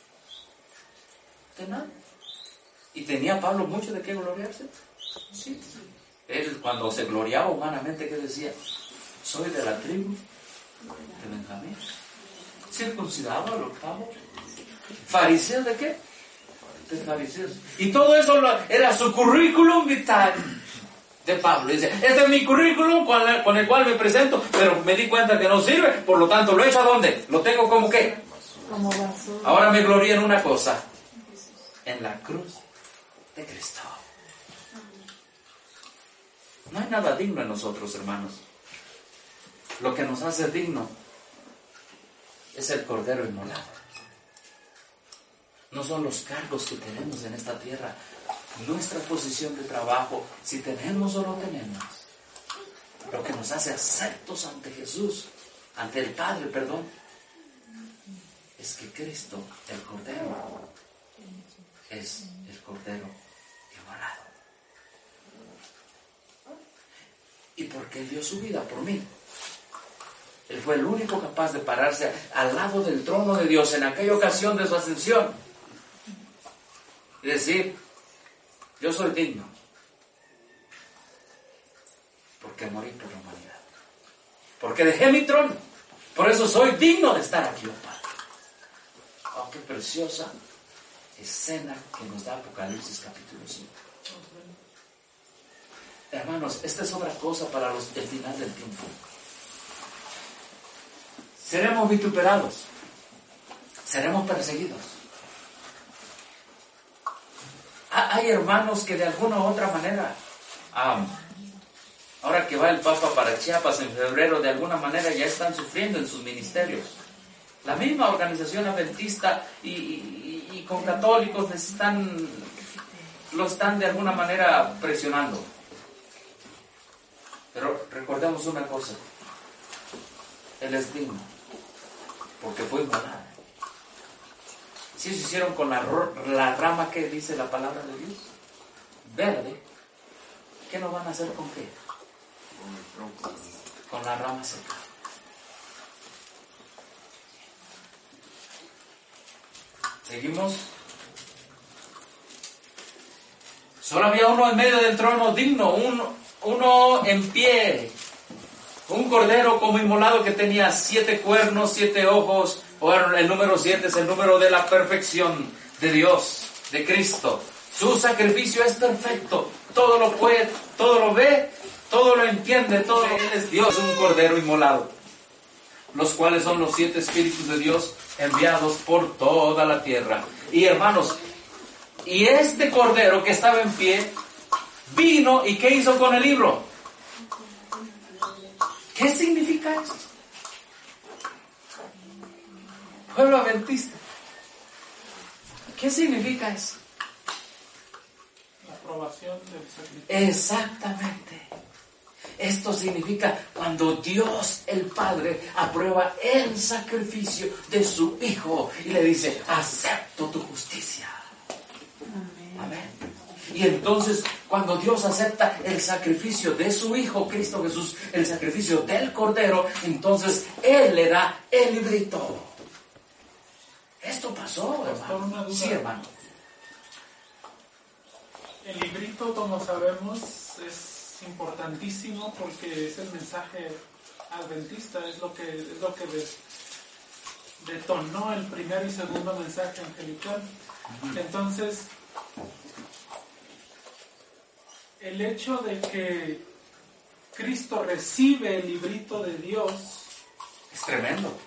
S1: De nada. ¿Y tenía Pablo mucho de qué gloriarse? Sí. Él cuando se gloriaba humanamente, ¿qué decía? Soy de la tribu de Benjamín. Circuncidado al octavo. ¿Fariseo de qué? de fariseos. Y todo eso lo, era su currículum vitae de Pablo. Dice, este es mi currículum con, la, con el cual me presento, pero me di cuenta que no sirve, por lo tanto, ¿lo he hecho a dónde? ¿Lo tengo como qué?
S6: Como basura.
S1: Ahora me glorío en una cosa, en la cruz de Cristo. No hay nada digno en nosotros, hermanos. Lo que nos hace digno es el Cordero inmolado. No son los cargos que tenemos en esta tierra, nuestra posición de trabajo, si tenemos o no tenemos. Lo que nos hace aceptos ante Jesús, ante el Padre, perdón, es que Cristo, el Cordero, es el Cordero inmolado. Y porque Él dio su vida por mí. Él fue el único capaz de pararse al lado del trono de Dios en aquella ocasión de su ascensión y decir, yo soy digno porque morí por la humanidad, porque dejé mi trono, por eso soy digno de estar aquí, oh Padre. Oh, qué preciosa escena que nos da Apocalipsis capítulo cinco. Hermanos, esta es otra cosa para los, el final del tiempo. Seremos vituperados, seremos perseguidos. Hay hermanos que de alguna u otra manera, um, ahora que va el Papa para Chiapas en febrero, de alguna manera ya están sufriendo en sus ministerios. La misma organización adventista y, y, y con católicos les están, lo están de alguna manera presionando. Pero recordemos una cosa, Él es digno, porque fue inmolado. Si se hicieron con la, la rama que dice la palabra de Dios, verde, ¿qué no van a hacer con qué? Con la rama seca. Seguimos. Solo había uno en medio del trono digno, uno, uno en pie. Un cordero como inmolado que tenía siete cuernos, siete ojos. Bueno, el número siete es el número de la perfección de Dios, de Cristo. Su sacrificio es perfecto. Todo lo puede, todo lo ve, todo lo entiende, todo lo es Dios, un cordero inmolado. Los cuales son los siete espíritus de Dios enviados por toda la tierra. Y hermanos, y este cordero que estaba en pie, vino y ¿qué hizo con el libro? ¿Qué significa esto? Pueblo adventista, ¿qué significa eso?
S2: La aprobación del sacrificio.
S1: Exactamente. Esto significa cuando Dios el Padre aprueba el sacrificio de su Hijo y le dice, acepto tu justicia. Amén. Y entonces, cuando Dios acepta el sacrificio de su Hijo, Cristo Jesús, el sacrificio del Cordero, entonces Él le da el librito. Esto pasó, hermano. Sí, hermano.
S2: El librito, como sabemos, es importantísimo porque es el mensaje adventista, es lo que, es lo que des, detonó el primer y segundo mensaje angelical. Entonces, el hecho de que Cristo recibe el librito de Dios
S1: es tremendo.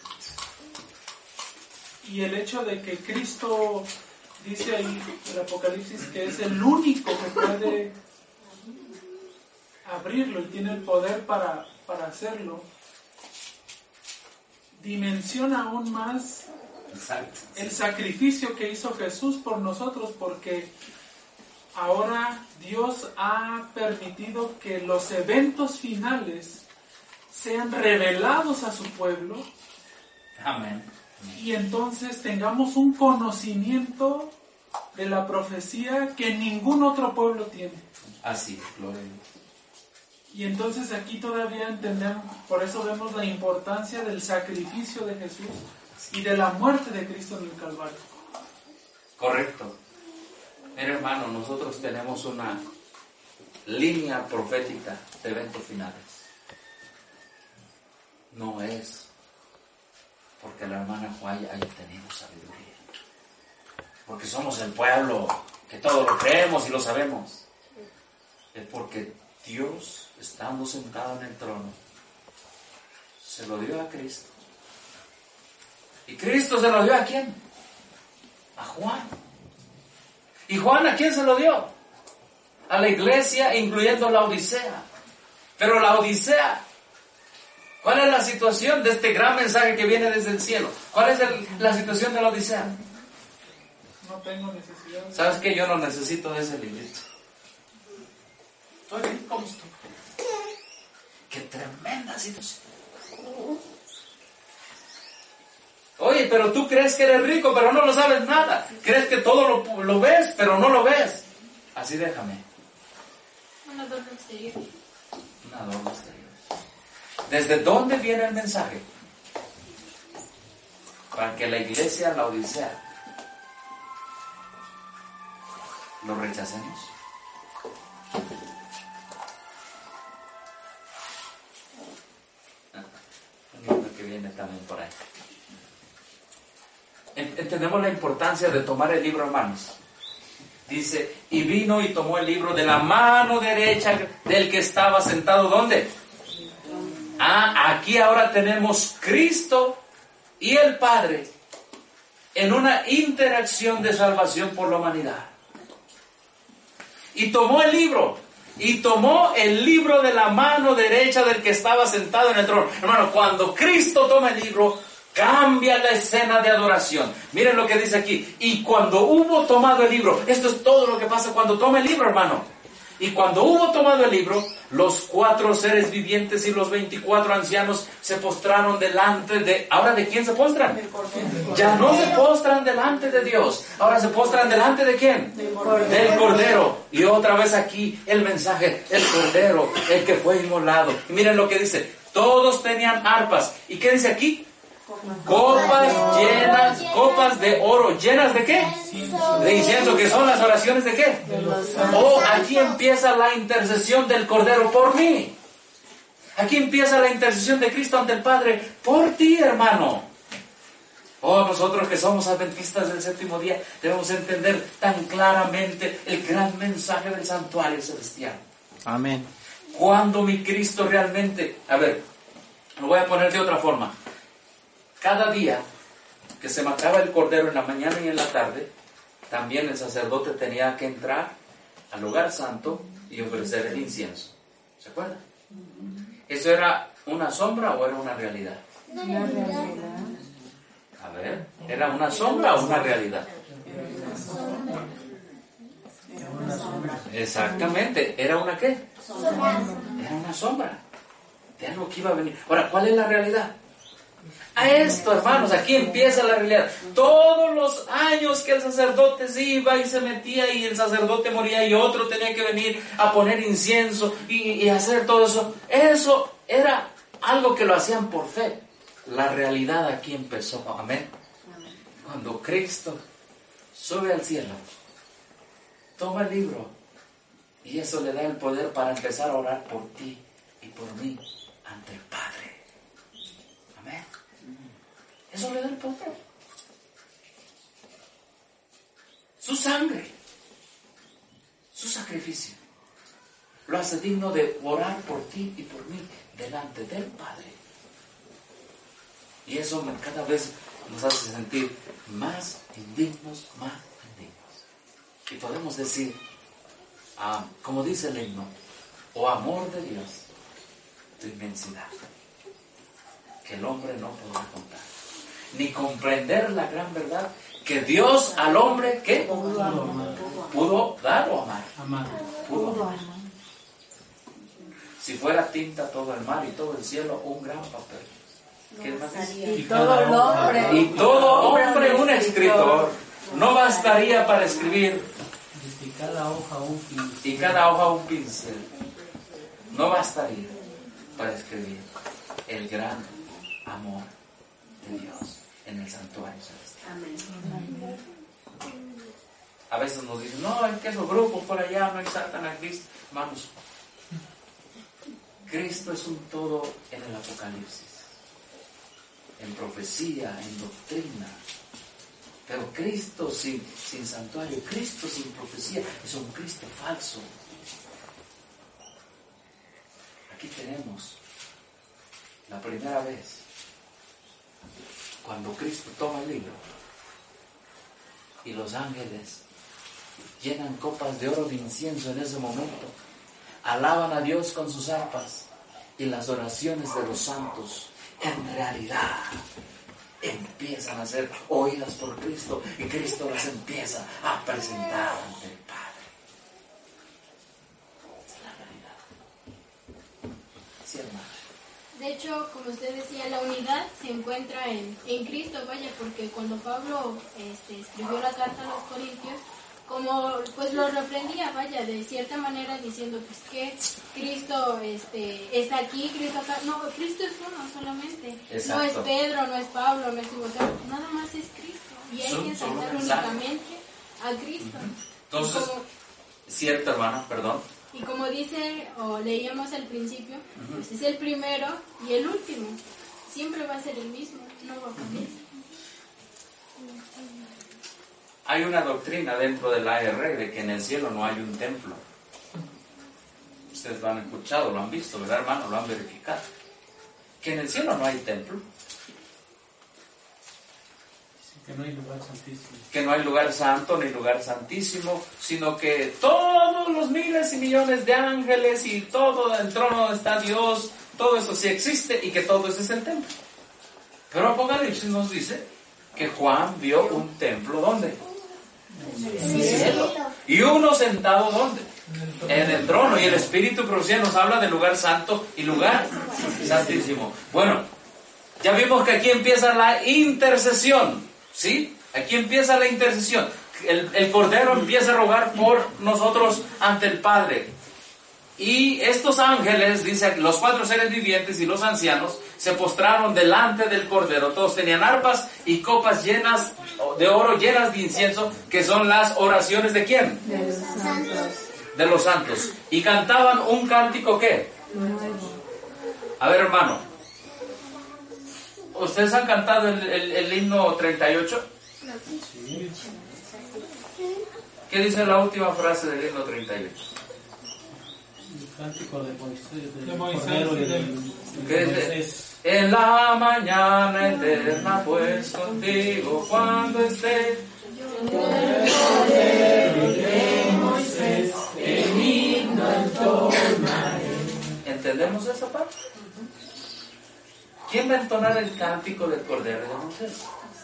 S2: Y el hecho de que Cristo, dice ahí el Apocalipsis, que es el único que puede abrirlo y tiene el poder para, para hacerlo, dimensiona aún más
S1: Exacto.
S2: el sacrificio que hizo Jesús por nosotros, porque ahora Dios ha permitido que los eventos finales sean revelados a su pueblo.
S1: Amén.
S2: Y entonces tengamos un conocimiento de la profecía que ningún otro pueblo tiene.
S1: Así, gloria a Dios.
S2: Y entonces aquí todavía entendemos, por eso vemos la importancia del sacrificio de Jesús y de la muerte de Cristo en el Calvario.
S1: Correcto. Mira, hermano, nosotros tenemos una línea profética de eventos finales. No es porque la hermana Juárez haya tenido sabiduría. porque somos el pueblo, que todo lo creemos y lo sabemos. Es porque Dios, estando sentado en el trono, se lo dio a Cristo. ¿Y Cristo se lo dio a quién? A Juan. ¿Y Juan a quién se lo dio? A la iglesia, incluyendo la Odisea. Pero la Odisea, ¿cuál es la situación de este gran mensaje que viene desde el cielo? ¿Cuál es el, la situación de la Odisea?
S2: No tengo necesidad.
S1: ¿Sabes qué? Yo no necesito de ese librito. Estoy bien como estoy. ¡Qué tremenda situación! Oye, pero tú crees que eres rico, pero no lo sabes nada. Crees que todo lo, lo ves, pero no lo ves. Así déjame.
S10: Un adorno exterior.
S1: Un adorno exterior. ¿Desde dónde viene el mensaje? Para que la iglesia, la Odisea, lo rechacemos. Un libro que viene también por ahí. Entendemos la importancia de tomar el libro, hermanos. Dice, y vino y tomó el libro de la mano derecha del que estaba sentado. ¿Dónde? Ah, aquí ahora tenemos Cristo y el Padre en una interacción de salvación por la humanidad. Y tomó el libro, y tomó el libro de la mano derecha del que estaba sentado en el trono. Hermano, cuando Cristo toma el libro, cambia la escena de adoración. Miren lo que dice aquí. Y cuando hubo tomado el libro, esto es todo lo que pasa cuando toma el libro, hermano. Y cuando hubo tomado el libro, los cuatro seres vivientes y los veinticuatro ancianos se postraron delante de... ¿Ahora de quién se postran? Ya no se postran delante de Dios. Ahora se postran delante de quién? Del Cordero. Del Cordero. Y otra vez aquí el mensaje, el Cordero, el que fue inmolado. Y miren lo que dice. Todos tenían arpas. ¿Y qué dice aquí? Copas llenas, copas de oro, ¿llenas de qué? De incienso, que son las oraciones de qué? Oh, aquí empieza la intercesión del Cordero por mí. Aquí empieza la intercesión de Cristo ante el Padre por ti, hermano. Oh, nosotros que somos adventistas del séptimo día debemos entender tan claramente el gran mensaje del santuario celestial.
S9: Amén.
S1: Cuando mi Cristo realmente, a ver, lo voy a poner de otra forma. Cada día que se mataba el cordero en la mañana y en la tarde, también el sacerdote tenía que entrar al lugar santo y ofrecer el incienso. ¿Se acuerdan? ¿Eso era una sombra o era una realidad?
S6: Una realidad.
S1: A ver, ¿era una sombra o una realidad? Exactamente, ¿era una qué? Era una sombra de algo que iba a venir. Ahora, ¿cuál es la realidad? A esto, hermanos, aquí empieza la realidad. Todos los años que el sacerdote se iba y se metía y el sacerdote moría y otro tenía que venir a poner incienso y, y hacer todo eso, eso era algo que lo hacían por fe. La realidad aquí empezó, amén. Cuando Cristo sube al cielo, toma el libro y eso le da el poder para empezar a orar por ti y por mí ante el Padre. Amén. Eso le da el poder. Su sangre, su sacrificio, lo hace digno de orar por ti y por mí delante del Padre. Y eso cada vez nos hace sentir más indignos, más indignos. Y podemos decir, ah, como dice el himno, oh amor de Dios, tu inmensidad, que el hombre no podrá contar, ni comprender la gran verdad que Dios al hombre, ¿qué? Pudo, amar. Pudo dar o amar.
S2: Amar.
S1: Pudo amar. Si fuera tinta todo el mar y todo el cielo, un gran papel. ¿Qué más?
S6: Y todo el hombre.
S1: Y todo hombre un escritor. No bastaría para escribir.
S11: Y cada hoja un pincel.
S1: Y cada hoja un pincel. No bastaría para escribir el gran amor de Dios en el santuario celestial.
S3: Amén.
S1: A veces nos dicen, no, es que esos grupos por allá no exaltan a Cristo. Hermanos, Cristo es un todo en el Apocalipsis, en profecía, en doctrina. Pero Cristo sin, sin santuario, Cristo sin profecía, es un Cristo falso. Aquí tenemos la primera vez cuando Cristo toma el libro y los ángeles llenan copas de oro de incienso en ese momento, alaban a Dios con sus arpas y las oraciones de los santos en realidad empiezan a ser oídas por Cristo y Cristo las empieza a presentar ante el Padre. Esa es la realidad. Sí, hermano.
S10: De hecho, como usted decía, la unidad se encuentra en, en Cristo, vaya, porque cuando Pablo este, escribió la carta a los Corintios, como pues lo reprendía, vaya, de cierta manera diciendo pues que Cristo este, está aquí, Cristo acá. No, Cristo es uno solamente.
S1: Exacto.
S10: No es Pedro, no es Pablo, no es Timoteo, nada más es Cristo. Y hay que exaltar únicamente a Cristo.
S1: Entonces,
S10: como,
S1: cierto, hermano, perdón.
S10: Y como dice, o leíamos al principio, uh-huh. pues es el primero y el último. Siempre va a ser el mismo, no va a cambiar. Uh-huh.
S1: Hay una doctrina dentro del A R de que en el cielo no hay un templo. Ustedes lo han escuchado, lo han visto, ¿verdad, hermano? Lo han verificado. Que en el cielo no hay templo.
S11: Que no hay lugar santísimo.
S1: Que no hay lugar santo ni lugar santísimo, sino que todos los miles y millones de ángeles y todo el trono donde está Dios, todo eso sí existe y que todo eso es el templo. Pero Apocalipsis nos dice que Juan vio un templo, ¿dónde? En el cielo. Y uno sentado, ¿dónde? En el trono. Y el Espíritu Profecía nos habla de lugar santo y lugar santísimo. Bueno, ya vimos que aquí empieza la intercesión, ¿sí? Aquí empieza la intercesión. El, el Cordero empieza a rogar por nosotros ante el Padre. Y estos ángeles, dice, los cuatro seres vivientes y los ancianos se postraron delante del Cordero. Todos tenían arpas y copas llenas de oro, llenas de incienso, que son las oraciones ¿de quién?
S6: De los santos.
S1: De los santos. Y cantaban un cántico, ¿qué? A ver, hermano. ¿Ustedes han cantado el, el, el himno treinta y ocho?
S11: Sí.
S1: ¿Qué dice la última frase del himno treinta y ocho?
S11: El cántico de Moisés, del
S2: de Moisés,
S11: Cordero y
S2: del-
S11: del-
S1: ¿Qué
S11: de
S1: dice?
S11: Moisés.
S1: En la mañana eterna, pues contigo cuando esté. ¿Entendemos esa parte? ¿Quién va a entonar el cántico del Cordero de Moisés?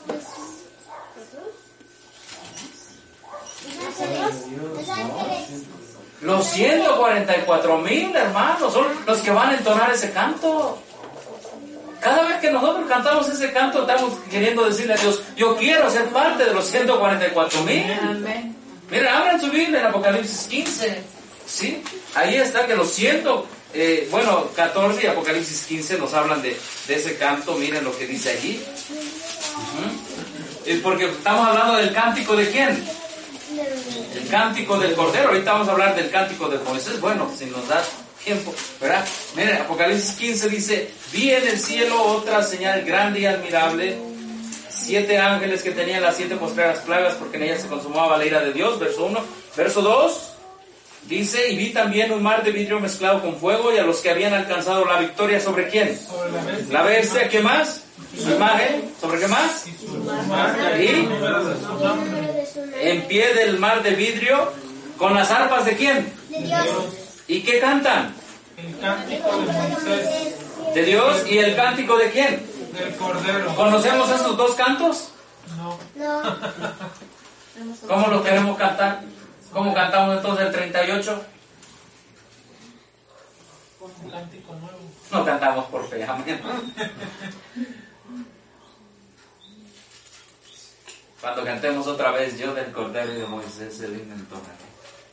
S1: Los ciento cuarenta y cuatro mil hermanos son los que van a entonar ese canto. Cada vez que nosotros cantamos ese canto estamos queriendo decirle a Dios, yo quiero ser parte de los ciento cuarenta y cuatro mil.
S6: Amén.
S1: Miren, abran su Biblia en Apocalipsis quince. ¿Sí? Ahí está que los ciento, eh, bueno, catorce y Apocalipsis quince nos hablan de, de ese canto. Miren lo que dice allí. Uh-huh. Es porque estamos hablando del cántico de quién. El cántico del Cordero. Ahorita vamos a hablar del cántico de Moisés. Bueno, si nos da tiempo, ¿verdad? Miren, Apocalipsis quince dice, vi en el cielo otra señal grande y admirable, siete ángeles que tenían las siete postreras plagas, porque en ellas se consumaba la ira de Dios. Verso uno. Verso dos dice, y vi también un mar de vidrio mezclado con fuego, y a los que habían alcanzado la victoria, ¿sobre quién?
S2: Sobre la bestia.
S1: La bestia, ¿qué más? Su imagen. ¿Sobre qué más?
S2: Y su marca y
S1: ¿Y?
S2: el número de su nombre.
S1: En pie del mar de vidrio, con las arpas de quién?
S4: De Dios.
S1: ¿Y qué cantan?
S2: El cántico de Moisés,
S1: De Dios. ¿Y el cántico de quién?
S2: del Cordero.
S1: ¿Conocemos esos dos cantos?
S2: No.
S4: No.
S1: ¿Cómo los queremos cantar? ¿Cómo cantamos entonces el treinta y ocho?
S2: Un cántico nuevo.
S1: No cantamos por fe, amén. Cuando cantemos otra vez, yo del Cordero y de Moisés, el himno entonaré.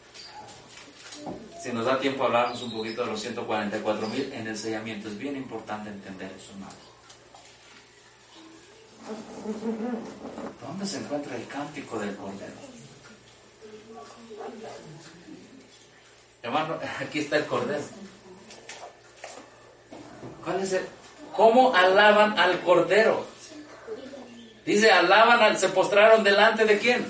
S1: Si nos da tiempo, hablamos un poquito de los ciento cuarenta y cuatro mil en el sellamiento. Es bien importante entender eso, hermanos. ¿Dónde se encuentra el cántico del Cordero? Hermano, aquí está el Cordero. ¿Cuál es el? ¿Cómo alaban al Cordero? Dice, alaban, al- se postraron delante de quién.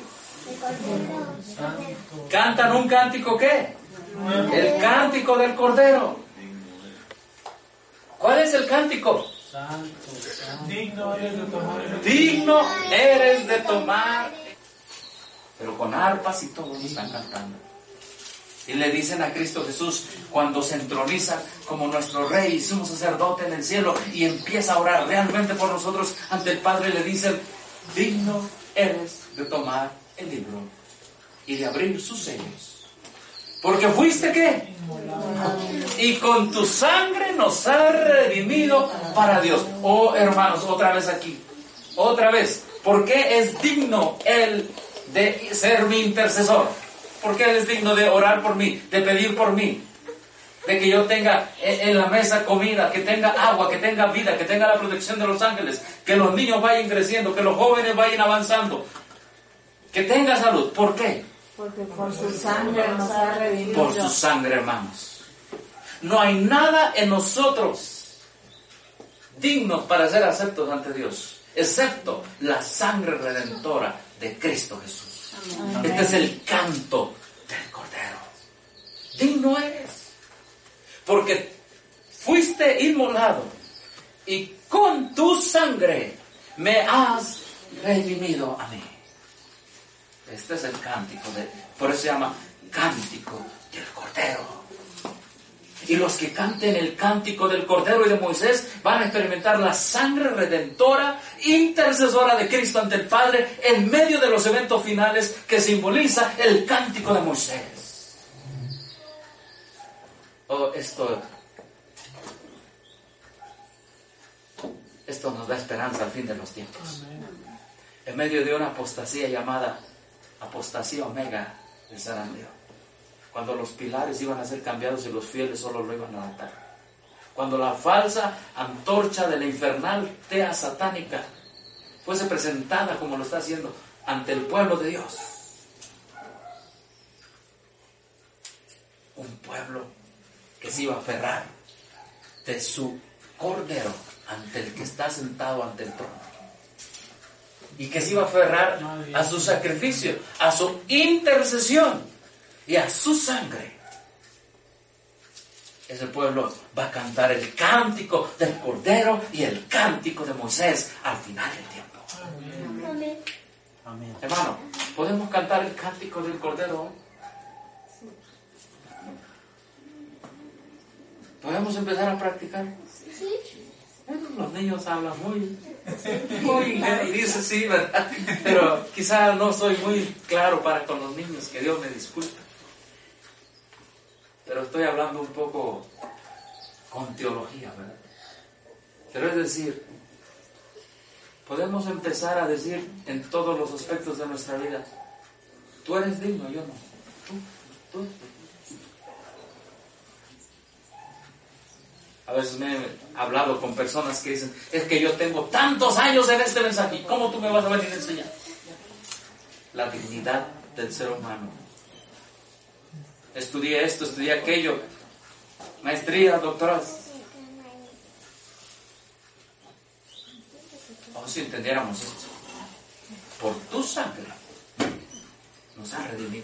S1: ¿Cantan un cántico qué? El cántico del Cordero. ¿Cuál es el cántico?
S2: Digno eres de tomar.
S1: Digno eres de tomar. Pero con arpas y todo lo están cantando. Y le dicen a Cristo Jesús, cuando se entroniza como nuestro Rey y sumo sacerdote en el cielo y empieza a orar realmente por nosotros ante el Padre, le dicen, digno eres de tomar el libro y de abrir sus sellos. Porque fuiste ¿qué? Y con tu sangre nos has redimido para Dios. Oh hermanos, otra vez aquí. Otra vez. ¿Por qué es digno Él de ser mi intercesor? Porque Él es digno de orar por mí, de pedir por mí, de que yo tenga en la mesa comida, que tenga agua, que tenga vida, que tenga la protección de los ángeles, que los niños vayan creciendo, que los jóvenes vayan avanzando, que tenga salud. ¿Por qué?
S6: Porque por su sangre nos ha redimido.
S1: Por su sangre, hermanos. No hay nada en nosotros dignos para ser aceptos ante Dios, excepto la sangre redentora de Cristo Jesús. Amén. Este es el canto del Cordero. Digno eres, porque fuiste inmolado y con tu sangre me has redimido a mí. Este es el cántico, de, por eso se llama cántico del Cordero. Y los que canten el cántico del Cordero y de Moisés van a experimentar la sangre redentora, intercesora de Cristo ante el Padre en medio de los eventos finales que simboliza el cántico de Moisés. Oh, esto, esto nos da esperanza al fin de los tiempos. En medio de una apostasía llamada apostasía omega del Sarandeo. Cuando los pilares iban a ser cambiados y los fieles solo lo iban a matar. Cuando la falsa antorcha de la infernal tea satánica fuese presentada como lo está haciendo ante el pueblo de Dios. Un pueblo que se iba a aferrar de su Cordero ante el que está sentado ante el trono. Y que se iba a aferrar a su sacrificio, a su intercesión y a su sangre. Ese pueblo va a cantar el cántico del Cordero y el cántico de Moisés al final del tiempo.
S4: Amén.
S9: Amén.
S1: Hermano, ¿podemos cantar el cántico del Cordero? ¿Podemos empezar a practicar?
S4: Sí.
S1: Bueno, los niños hablan muy, muy bien y dicen sí, ¿verdad? Pero quizá no soy muy claro para con los niños, que Dios me disculpe. Pero estoy hablando un poco con teología, ¿verdad? Pero es decir, podemos empezar a decir en todos los aspectos de nuestra vida, tú eres digno, yo no. Tú, tú. A veces me he hablado con personas que dicen, es que yo tengo tantos años en este mensaje, ¿y cómo tú me vas a venir a enseñar? La dignidad del ser humano. Estudié esto, estudié aquello, maestría, doctorado. Oh, si entendiéramos esto, por tu sangre nos ha redimido.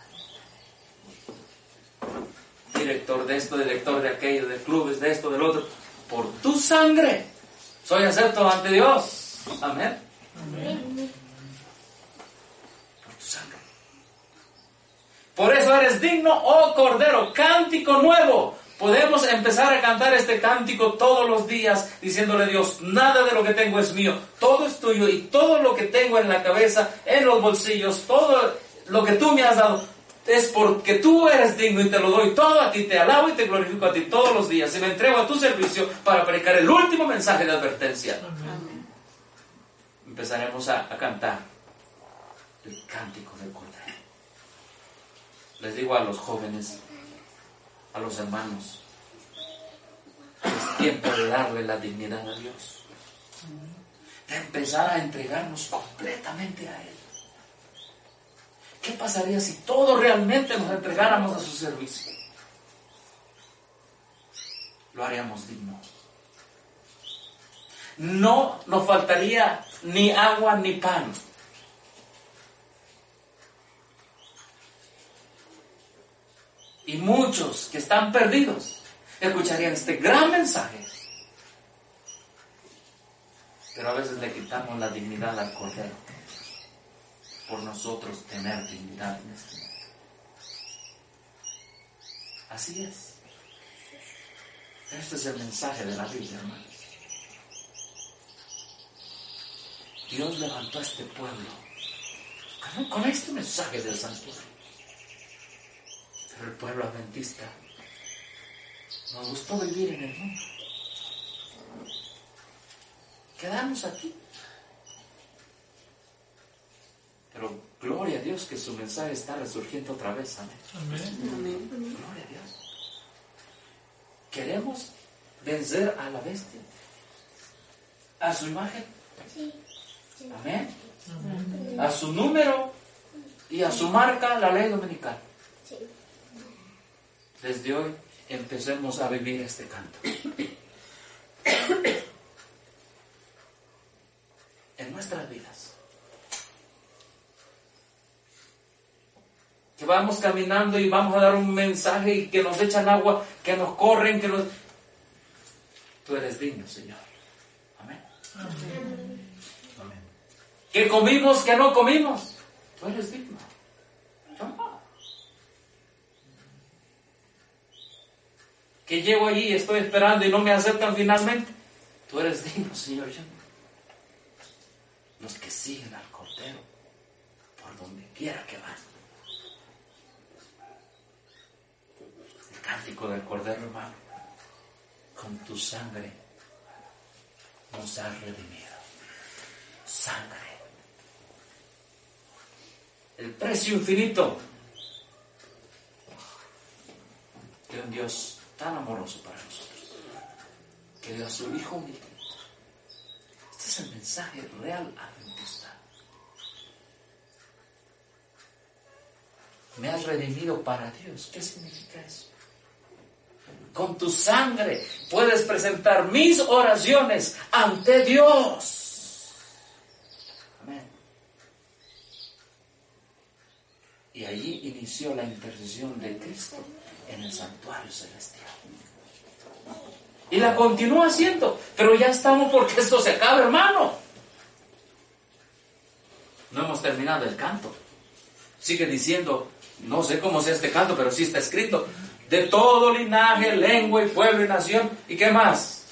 S1: Director de esto, director de aquello, de clubes, de esto, del otro. Por tu sangre soy acepto ante Dios. Amén. Amén. Por tu sangre. Por eso eres digno, oh Cordero. Cántico nuevo. Podemos empezar a cantar este cántico todos los días diciéndole a Dios, nada de lo que tengo es mío, todo es tuyo y todo lo que tengo en la cabeza, en los bolsillos, todo lo que tú me has dado, es porque tú eres digno y te lo doy todo a ti, te alabo y te glorifico a ti todos los días y me entrego a tu servicio para predicar el último mensaje de advertencia. Amén. Empezaremos a, a cantar el cántico del Cordero. Les digo a los jóvenes, a los hermanos, es tiempo de darle la dignidad a Dios, de empezar a entregarnos completamente a Él. ¿Qué pasaría si todos realmente nos entregáramos a su servicio? Lo haríamos digno. no nos faltaría ni agua ni pan. Y muchos que están perdidos escucharían este gran mensaje. Pero a veces le quitamos la dignidad al Cordero por nosotros tener dignidad en este mundo. Así es. Este es el mensaje de la Biblia, hermanos. Dios levantó a este pueblo con, con este mensaje del santuario. Pero el pueblo adventista nos gustó vivir en el mundo. Quedamos aquí. Pero gloria a Dios que su mensaje está resurgiendo otra vez. Amén.
S2: Amén.
S3: Amén.
S1: Gloria a Dios. ¿Queremos vencer a la bestia? ¿A su imagen?
S4: Sí. Sí.
S1: Amén.
S2: Amén.
S1: A su número y a su marca, la ley dominical.
S4: Sí.
S1: Desde hoy empecemos a vivir este canto. En nuestras vidas. Que vamos caminando y vamos a dar un mensaje y que nos echan agua, que nos corren, que nos... Tú eres digno, Señor. Amén.
S2: Amén.
S1: Amén. Que comimos, que no comimos. Tú eres digno. Yo no. Que llego allí y estoy esperando y no me aceptan finalmente. Tú eres digno, Señor. Yo no. Los que siguen al Cordero por donde quiera que van. El cántico del Cordero, hermano. Con tu sangre nos has redimido. Sangre. El precio infinito de un Dios tan amoroso para nosotros, que dio a su Hijo único. Este es el mensaje real adventista. Me has redimido para Dios. ¿Qué significa eso? Con tu sangre puedes presentar mis oraciones ante Dios. Amén. Y allí inició la intercesión de Cristo en el santuario celestial. Y la continúa haciendo, pero ya estamos porque esto se acaba, hermano. No hemos terminado el canto. Sigue diciendo, no sé cómo sea este canto, pero sí está escrito, de todo linaje, lengua y pueblo y nación. ¿Y qué más?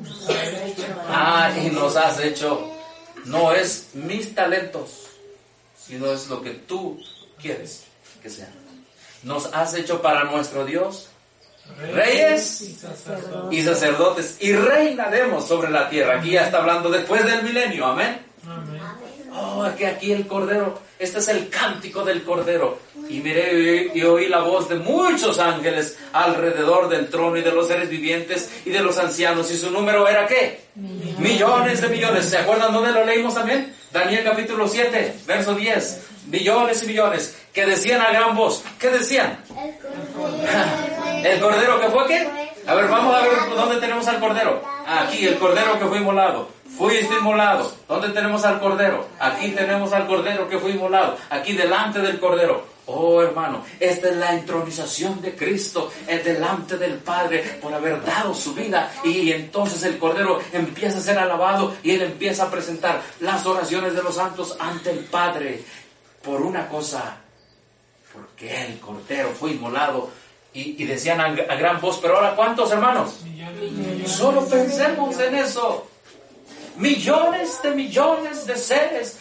S1: Ah, y nos has hecho, no es mis talentos, sino es lo que tú quieres que sean. Nos has hecho para nuestro Dios reyes
S2: y sacerdotes.
S1: y sacerdotes, y reinaremos sobre la tierra. Aquí ya está hablando después del milenio, amén.
S2: Amén.
S1: Oh, que aquí el Cordero, este es el cántico del Cordero. Y miré y oí la voz de muchos ángeles alrededor del trono y de los seres vivientes y de los ancianos. ¿Y su número era qué? Millones, millones de millones. ¿Se acuerdan dónde lo leímos también? Daniel capítulo siete, verso diez. Millones y millones que decían a gran voz. ¿Qué decían?
S4: El Cordero.
S1: ¿El Cordero que fue qué? A ver, vamos a ver dónde tenemos al Cordero. Aquí, el Cordero que fue inmolado. Fuiste inmolado. ¿Dónde tenemos al Cordero? Aquí tenemos al Cordero que fue inmolado. Aquí delante del Cordero. Oh, hermano, esta es la entronización de Cristo es delante del Padre por haber dado su vida. Y entonces el Cordero empieza a ser alabado y Él empieza a presentar las oraciones de los santos ante el Padre. Por una cosa, porque el Cordero fue inmolado. Y, y decían a, a gran voz, pero ahora ¿cuántos, hermanos?
S2: Millones, millones.
S1: Solo pensemos en eso. Millones de millones de seres,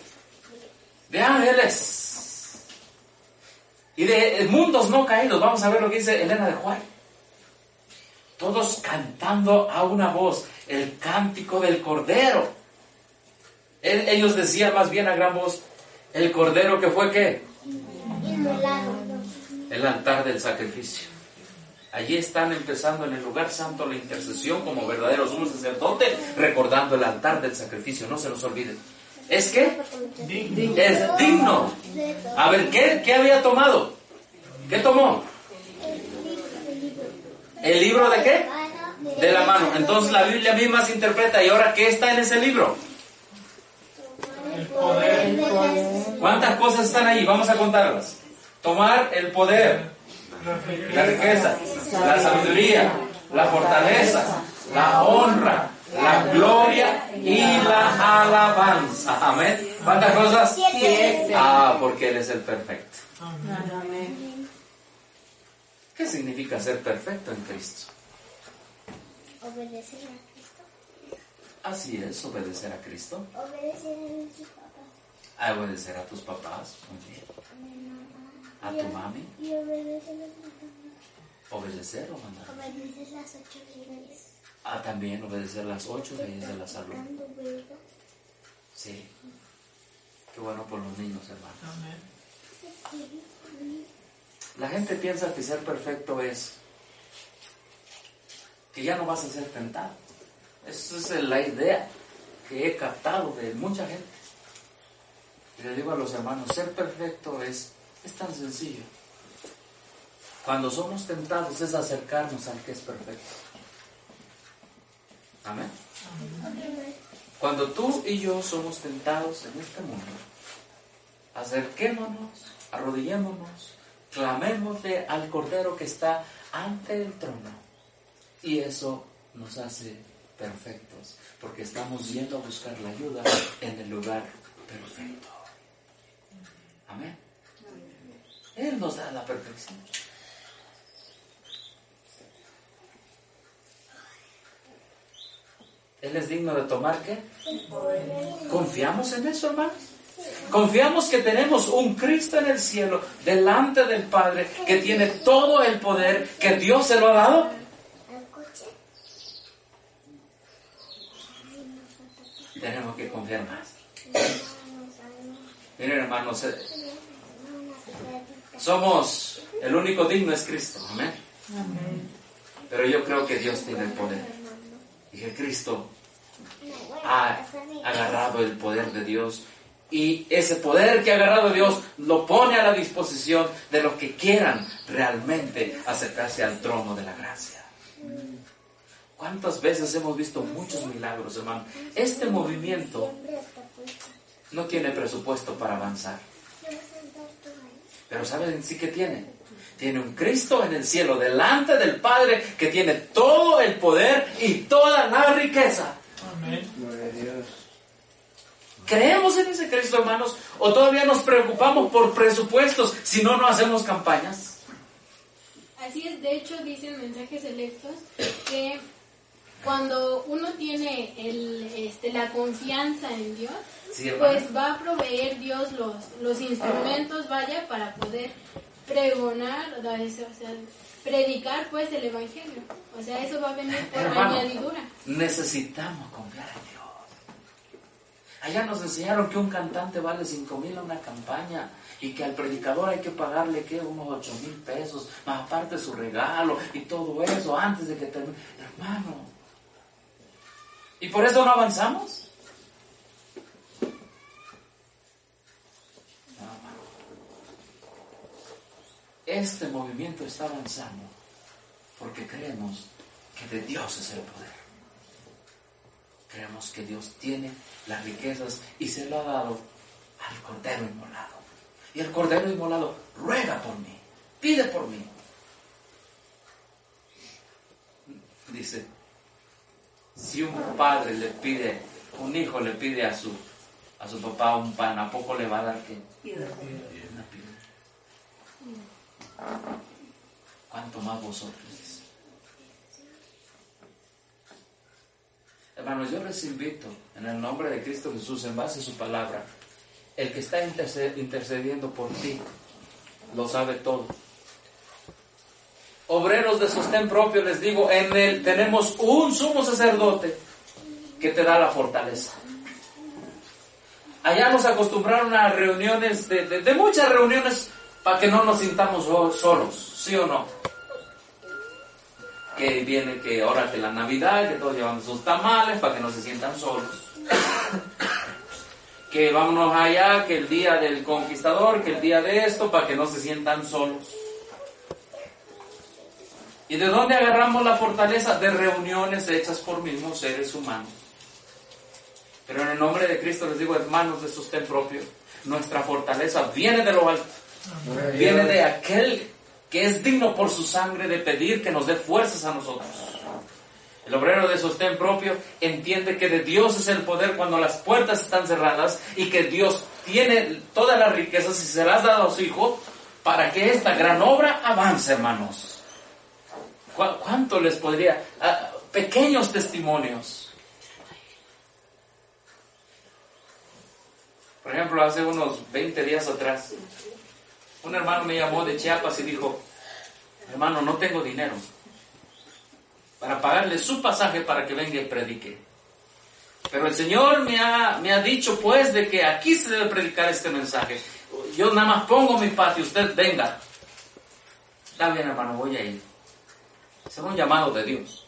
S1: de ángeles y de mundos no caídos. Vamos a ver lo que dice Elena de Juárez. Todos cantando a una voz el cántico del Cordero. El, ellos decían más bien a gran voz, el Cordero que fue ¿qué?
S4: Inmolado.
S1: El altar del sacrificio. Allí están empezando en el lugar santo la intercesión como verdadero sumo sacerdote, recordando el altar del sacrificio. No se nos olviden. ¿Es qué?
S2: Digno.
S1: Es digno. A ver, ¿qué, qué había tomado? ¿Qué tomó? ¿El libro de qué? de la mano. Entonces la Biblia misma se interpreta. ¿Y ahora qué está en ese libro?
S2: El poder. El poder.
S1: ¿Cuántas cosas están ahí? Vamos a contarlas. Tomar el poder, la riqueza, la sabiduría, la fortaleza, la honra, la gloria y la alabanza. Amén. ¿Cuántas cosas?
S6: Siete.
S1: Ah, porque Él es el perfecto.
S6: Amén.
S1: ¿Qué significa ser perfecto en Cristo?
S4: Obedecer a Cristo.
S1: Así es, obedecer a Cristo.
S4: Obedecer a nuestros papás.
S1: A obedecer a tus papás, muy bien. A tu mami.
S4: Y obedecer a tus mamás.
S1: Obedecer o mandar.
S4: Obedecer las ocho leyes.
S1: Ah, también obedecer las ocho leyes de la salud. Sí. Qué bueno por los niños, hermano.
S2: Amén.
S1: La gente piensa que ser perfecto es que ya no vas a ser tentado. Esa es la idea que he captado de mucha gente. Y le digo a los hermanos, ser perfecto es, es tan sencillo. Cuando somos tentados es acercarnos al que es perfecto. Amén. Cuando tú y yo somos tentados en este mundo, acerquémonos, arrodillémonos, clamémosle al Cordero que está ante el trono. Y eso nos hace perfectos, porque estamos yendo a buscar la ayuda en el lugar perfecto. Amén. Él nos da la perfección. Él es digno de tomar, ¿qué? ¿Confiamos en eso, hermanos? Confiamos que tenemos un Cristo en el cielo, delante del Padre, que tiene todo el poder, que Dios se lo ha dado. Tenemos que confiar más. Miren, hermanos, eh, somos, el único digno es Cristo, amén. Pero yo creo que Dios tiene el poder y que Cristo ha agarrado el poder de Dios, y ese poder que ha agarrado Dios lo pone a la disposición de los que quieran realmente acercarse al trono de la gracia. ¿Cuántas veces hemos visto muchos milagros, hermano? Este movimiento no tiene presupuesto para avanzar, pero ¿saben sí que tiene? Tiene un Cristo en el cielo, delante del Padre, que tiene todo el poder y toda la riqueza.
S2: Amén.
S5: Gloria a Dios.
S1: ¿Creemos en ese Cristo, hermanos? ¿O todavía nos preocupamos por presupuestos si no, no hacemos campañas?
S10: Así es, de hecho dicen mensajes selectos que cuando uno tiene el, este, la confianza en Dios,
S1: Sí,
S10: pues va a proveer Dios los, los instrumentos, vaya, para poder pregonar, o sea, predicar pues el Evangelio. O sea, eso va a venir por
S1: Hermano,
S10: añadidura.
S1: Necesitamos confiar en Dios. Allá nos enseñaron que un cantante vale cinco mil a una campaña, y que al predicador hay que pagarle, ¿qué? Unos ocho mil pesos, más aparte su regalo y todo eso antes de que termine. Hermano, ¿y por eso no avanzamos? No, hermano. Este movimiento está avanzando porque creemos que de Dios es el poder. Creemos que Dios tiene las riquezas y se lo ha dado al Cordero Inmolado. Y el Cordero Inmolado ruega por mí, pide por mí. Dice, si un padre le pide, un hijo le pide a su, a su papá un pan, ¿a poco le va a dar qué? Una piedra. ¿Cuánto más vosotros? Hermanos, yo les invito en el nombre de Cristo Jesús, en base a su palabra, el que está intercediendo por ti lo sabe todo. Obreros de sostén propio, les digo, en él tenemos un sumo sacerdote que te da la fortaleza. Allá nos acostumbraron a reuniones, de, de, de muchas reuniones, para que no nos sintamos solos, ¿sí o no? Que viene que ahora que la Navidad, que todos llevan sus tamales para que no se sientan solos. Que vámonos allá, que el día del conquistador, que el día de esto, para que no se sientan solos. ¿Y de dónde agarramos la fortaleza? De reuniones hechas por mismos seres humanos. Pero en el nombre de Cristo les digo, hermanos de sostén propio, nuestra fortaleza viene de lo alto. Viene de aquel que es digno por su sangre de pedir que nos dé fuerzas a nosotros. El obrero de sostén propio entiende que de Dios es el poder cuando las puertas están cerradas y que Dios tiene todas las riquezas y se las ha dado a su Hijo para que esta gran obra avance, hermanos. ¿Cu- ¿Cuánto les podría? Ah, pequeños testimonios. Por ejemplo, hace unos veinte días atrás, un hermano me llamó de Chiapas y dijo, hermano, no tengo dinero para pagarle su pasaje para que venga y predique. Pero el Señor me ha, me ha dicho pues de que aquí se debe predicar este mensaje. Yo nada más pongo mi patio, usted venga. Está bien, hermano, voy a ir. Es un llamado de Dios.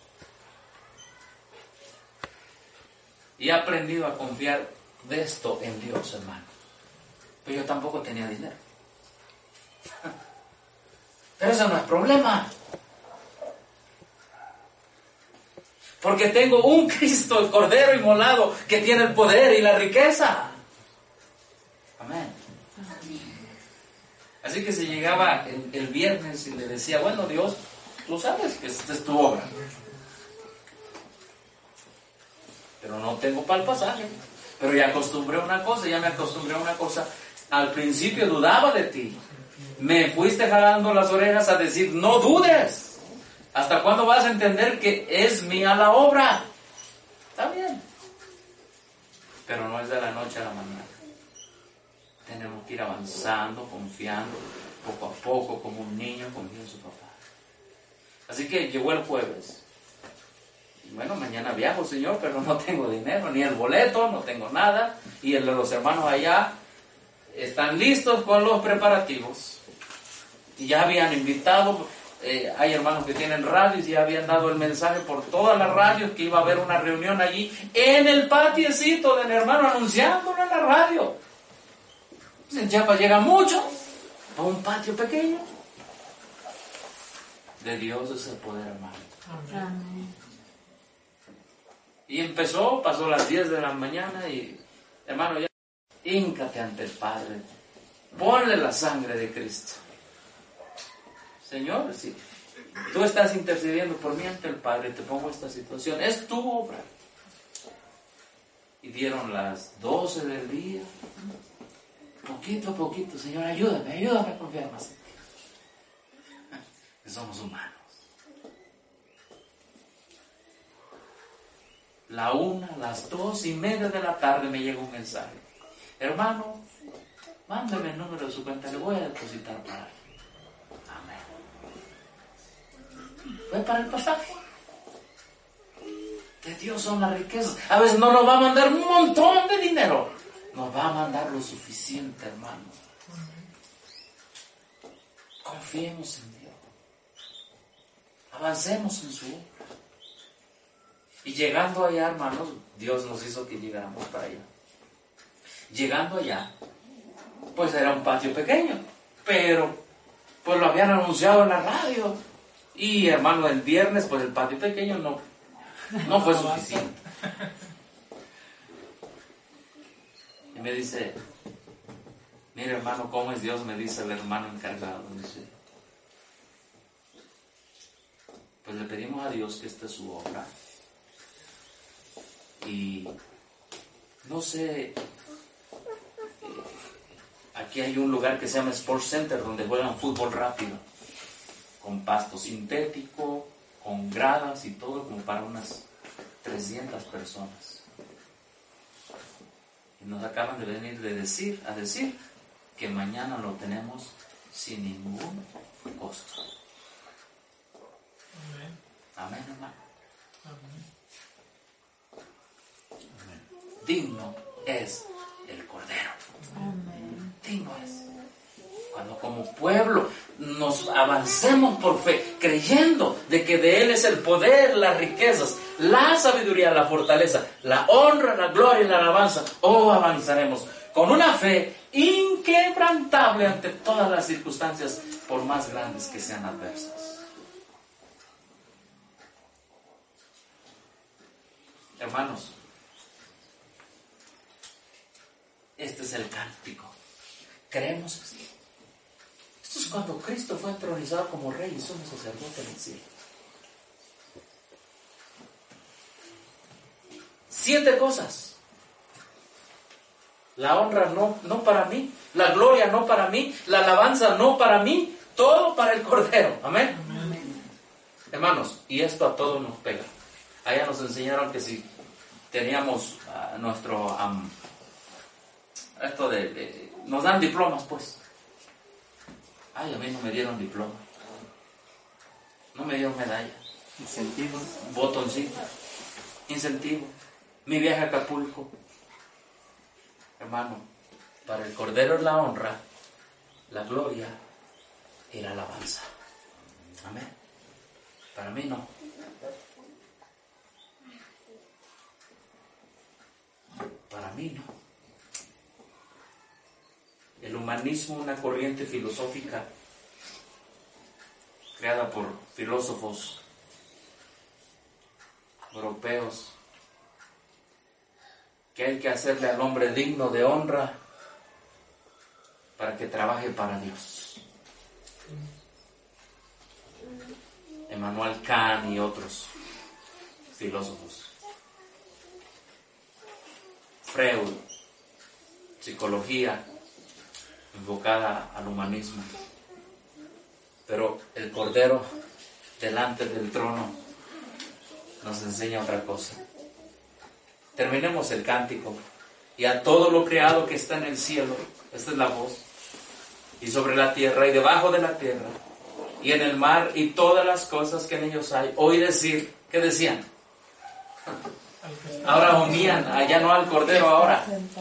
S1: Y he aprendido a confiar de esto en Dios, hermano. Pero yo tampoco tenía dinero. Pero eso no es problema. Porque tengo un Cristo, el Cordero inmolado, que tiene el poder y la riqueza. Amén. Así que si llegaba el, el viernes y le decía, bueno, Dios, tú sabes que esta es tu obra. Pero no tengo para el pasaje. Pero ya acostumbré una cosa, ya me acostumbré a una cosa. Al principio dudaba de ti. Me fuiste jalando las orejas a decir, no dudes. ¿Hasta cuándo vas a entender que es mía la obra? Está bien. Pero no es de la noche a la mañana. Tenemos que ir avanzando, confiando, poco a poco, como un niño confía en su papá. Así que llegó el jueves. Y bueno, mañana viajo, Señor, pero no tengo dinero, ni el boleto, no tengo nada. Y el de los hermanos allá están listos con los preparativos. Y ya habían invitado, eh, hay hermanos que tienen radios y ya habían dado el mensaje por todas las radios que iba a haber una reunión allí en el patiecito del hermano, anunciándolo en la radio. Pues en Chiapas llegan muchos a un patio pequeño. De Dios es el poder, hermano.
S6: Amén.
S1: Y empezó, pasó las diez de la mañana y, hermano, ya, híncate ante el Padre, ponle la sangre de Cristo. Señor, sí, tú estás intercediendo por mí ante el Padre, te pongo esta situación, es tu obra. Y dieron las doce del día, poquito a poquito, Señor, ayúdame, ayúdame a confiar más en ti. Que somos humanos. La una, las dos y media de la tarde me llega un mensaje. Hermano, mándame el número de su cuenta, le voy a depositar para él. Amén. Fue para el pasaje. De Dios son las riquezas. A veces no nos va a mandar un montón de dinero. Nos va a mandar lo suficiente, hermano. Confiemos en Dios. Avancemos en su obra. Y llegando allá, hermanos, Dios nos hizo que llegáramos para allá. Llegando allá, pues era un patio pequeño, pero pues lo habían anunciado en la radio. Y hermano, el viernes, pues el patio pequeño no, no fue suficiente. Y me dice, mire hermano, ¿cómo es Dios? Me dice el hermano encargado. Me dice, pues le pedimos a Dios que esta es su obra. Y no sé, aquí hay un lugar que se llama Sports Center donde juegan fútbol rápido, con pasto sintético, con gradas y todo, como para unas trescientas personas. Y nos acaban de venir de decir, a decir que mañana lo tenemos sin ningún costo. Amén. Amén, hermano. Amén. Digno es el Cordero. Amén. Digno es. Cuando como pueblo nos avancemos por fe, creyendo de que de Él es el poder, las riquezas, la sabiduría, la fortaleza, la honra, la gloria y la alabanza, oh, avanzaremos con una fe inquebrantable ante todas las circunstancias, por más grandes que sean adversas. Hermanos, este es el cántico. ¿Creemos esto? Esto es cuando Cristo fue entronizado como rey y sumo sacerdote en el cielo. Siete cosas. La honra no, no para mí, la gloria no para mí, la alabanza no para mí, todo para el Cordero. Amén. Amén. Hermanos, y esto a todos nos pega. Allá nos enseñaron que si teníamos uh, nuestro um, esto de, de nos dan diplomas, pues. Ay, a mí no me dieron diploma, no me dieron medalla, incentivo, botoncito, incentivo, mi viaje a Acapulco. Hermano, para el Cordero es la honra, la gloria y la alabanza. Amén. Para mí no. Para mí no. El humanismo, una corriente filosófica creada por filósofos europeos, que hay que hacerle al hombre digno de honra para que trabaje para Dios. Emmanuel Kant y otros filósofos. Freud, psicología enfocada al humanismo. Pero el Cordero delante del trono nos enseña otra cosa. Terminemos el cántico. Y a todo lo creado que está en el cielo, esta es la voz, y sobre la tierra y debajo de la tierra, y en el mar y todas las cosas que en ellos hay, oí decir, ¿qué decían? Ahora unían, allá no al Cordero ahora.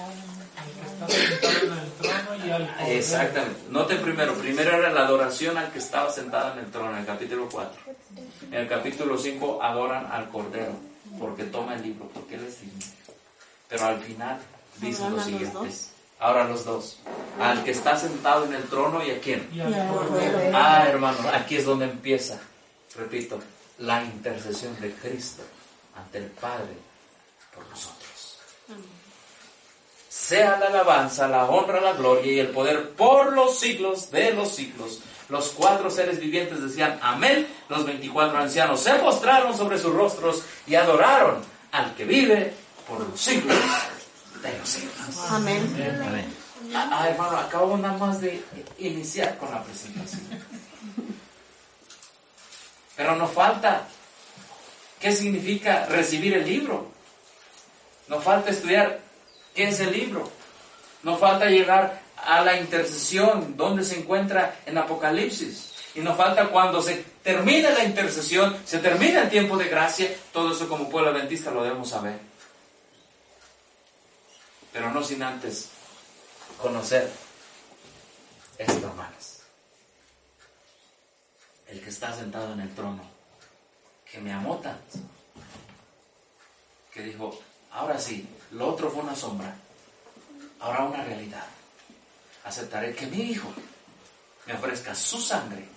S1: Exactamente. Noten primero, primero era la adoración al que estaba sentado en el trono, en el capítulo cuatro. En el capítulo cinco adoran al Cordero, porque toma el libro, porque él es digno. Pero al final dicen los siguientes. Ahora los dos. Al que está sentado en el trono y a quién. Y al Cordero. Ah, hermano, aquí es donde empieza, repito, la intercesión de Cristo ante el Padre por nosotros. Sea la alabanza, la honra, la gloria y el poder por los siglos de los siglos. Los cuatro seres vivientes decían amén. Los veinticuatro ancianos se postraron sobre sus rostros y adoraron al que vive por los siglos de los siglos. Amén. Amén. Ah, hermano, acabamos nada más de iniciar con la presentación. Pero nos falta, ¿qué significa recibir el libro? Nos falta estudiar qué es el libro. Nos falta llegar a la intercesión, donde se encuentra en Apocalipsis. Y nos falta cuando se termine la intercesión, se termina el tiempo de gracia, todo eso como pueblo adventista lo debemos saber. Pero no sin antes conocer esto, hermanos. El que está sentado en el trono, que me amó tanto, que dijo, ahora sí, lo otro fue una sombra, ahora una realidad. Aceptaré que mi hijo me ofrezca su sangre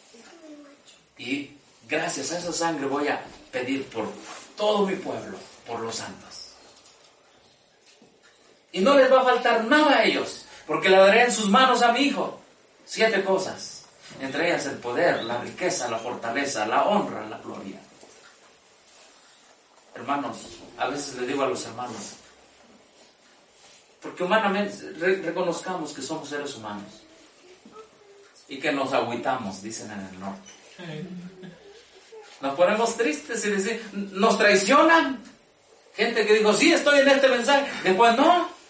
S1: y gracias a esa sangre voy a pedir por todo mi pueblo, por los santos. Y no les va a faltar nada a ellos, porque le daré en sus manos a mi hijo siete cosas, entre ellas el poder, la riqueza, la fortaleza, la honra, la gloria. Hermanos, a veces le digo a los hermanos, porque humanamente re- reconozcamos que somos seres humanos y que nos agüitamos, dicen en el norte. Nos ponemos tristes y decimos, nos traicionan. Gente que dijo, sí, estoy en este mensaje, después no.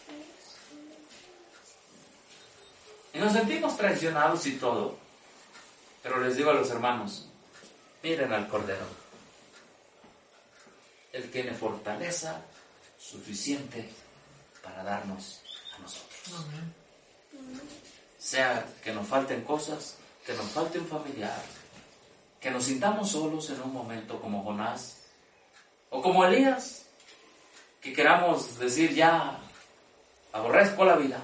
S1: Y nos sentimos traicionados y todo. Pero les digo a los hermanos, miren al Cordero. Él tiene fortaleza suficiente para darnos a nosotros. Sea que nos falten cosas, que nos falte un familiar, que nos sintamos solos en un momento como Jonás, o como Elías, que queramos decir ya, aborrezco la vida.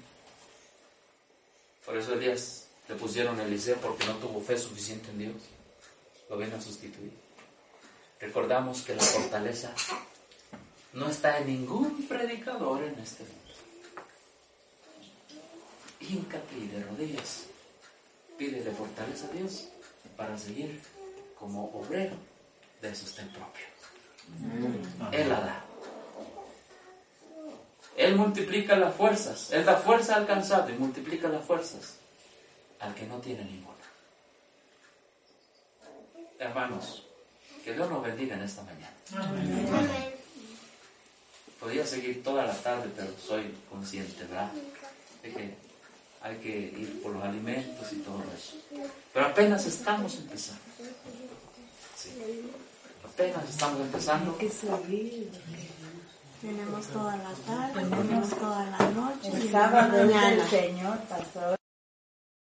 S1: Por eso Elías le pusieron Eliseo, porque no tuvo fe suficiente en Dios. Lo vino a sustituir. Recordamos que la fortaleza no está en ningún predicador en este mundo. Híncate y de rodillas, pídele fortaleza a Dios para seguir como obrero de sostén propio. Él la da. Él multiplica las fuerzas. Él da fuerza al cansado y multiplica las fuerzas al que no tiene ninguna. Hermanos, que Dios nos bendiga en esta mañana.
S4: Amén.
S1: Podría seguir toda la tarde, pero soy consciente, ¿verdad? De que hay que ir por los alimentos y todo eso. Pero apenas estamos empezando. Sí. Apenas estamos empezando.
S12: Tenemos toda la tarde, tenemos toda la noche.
S6: El sábado el Señor pasó.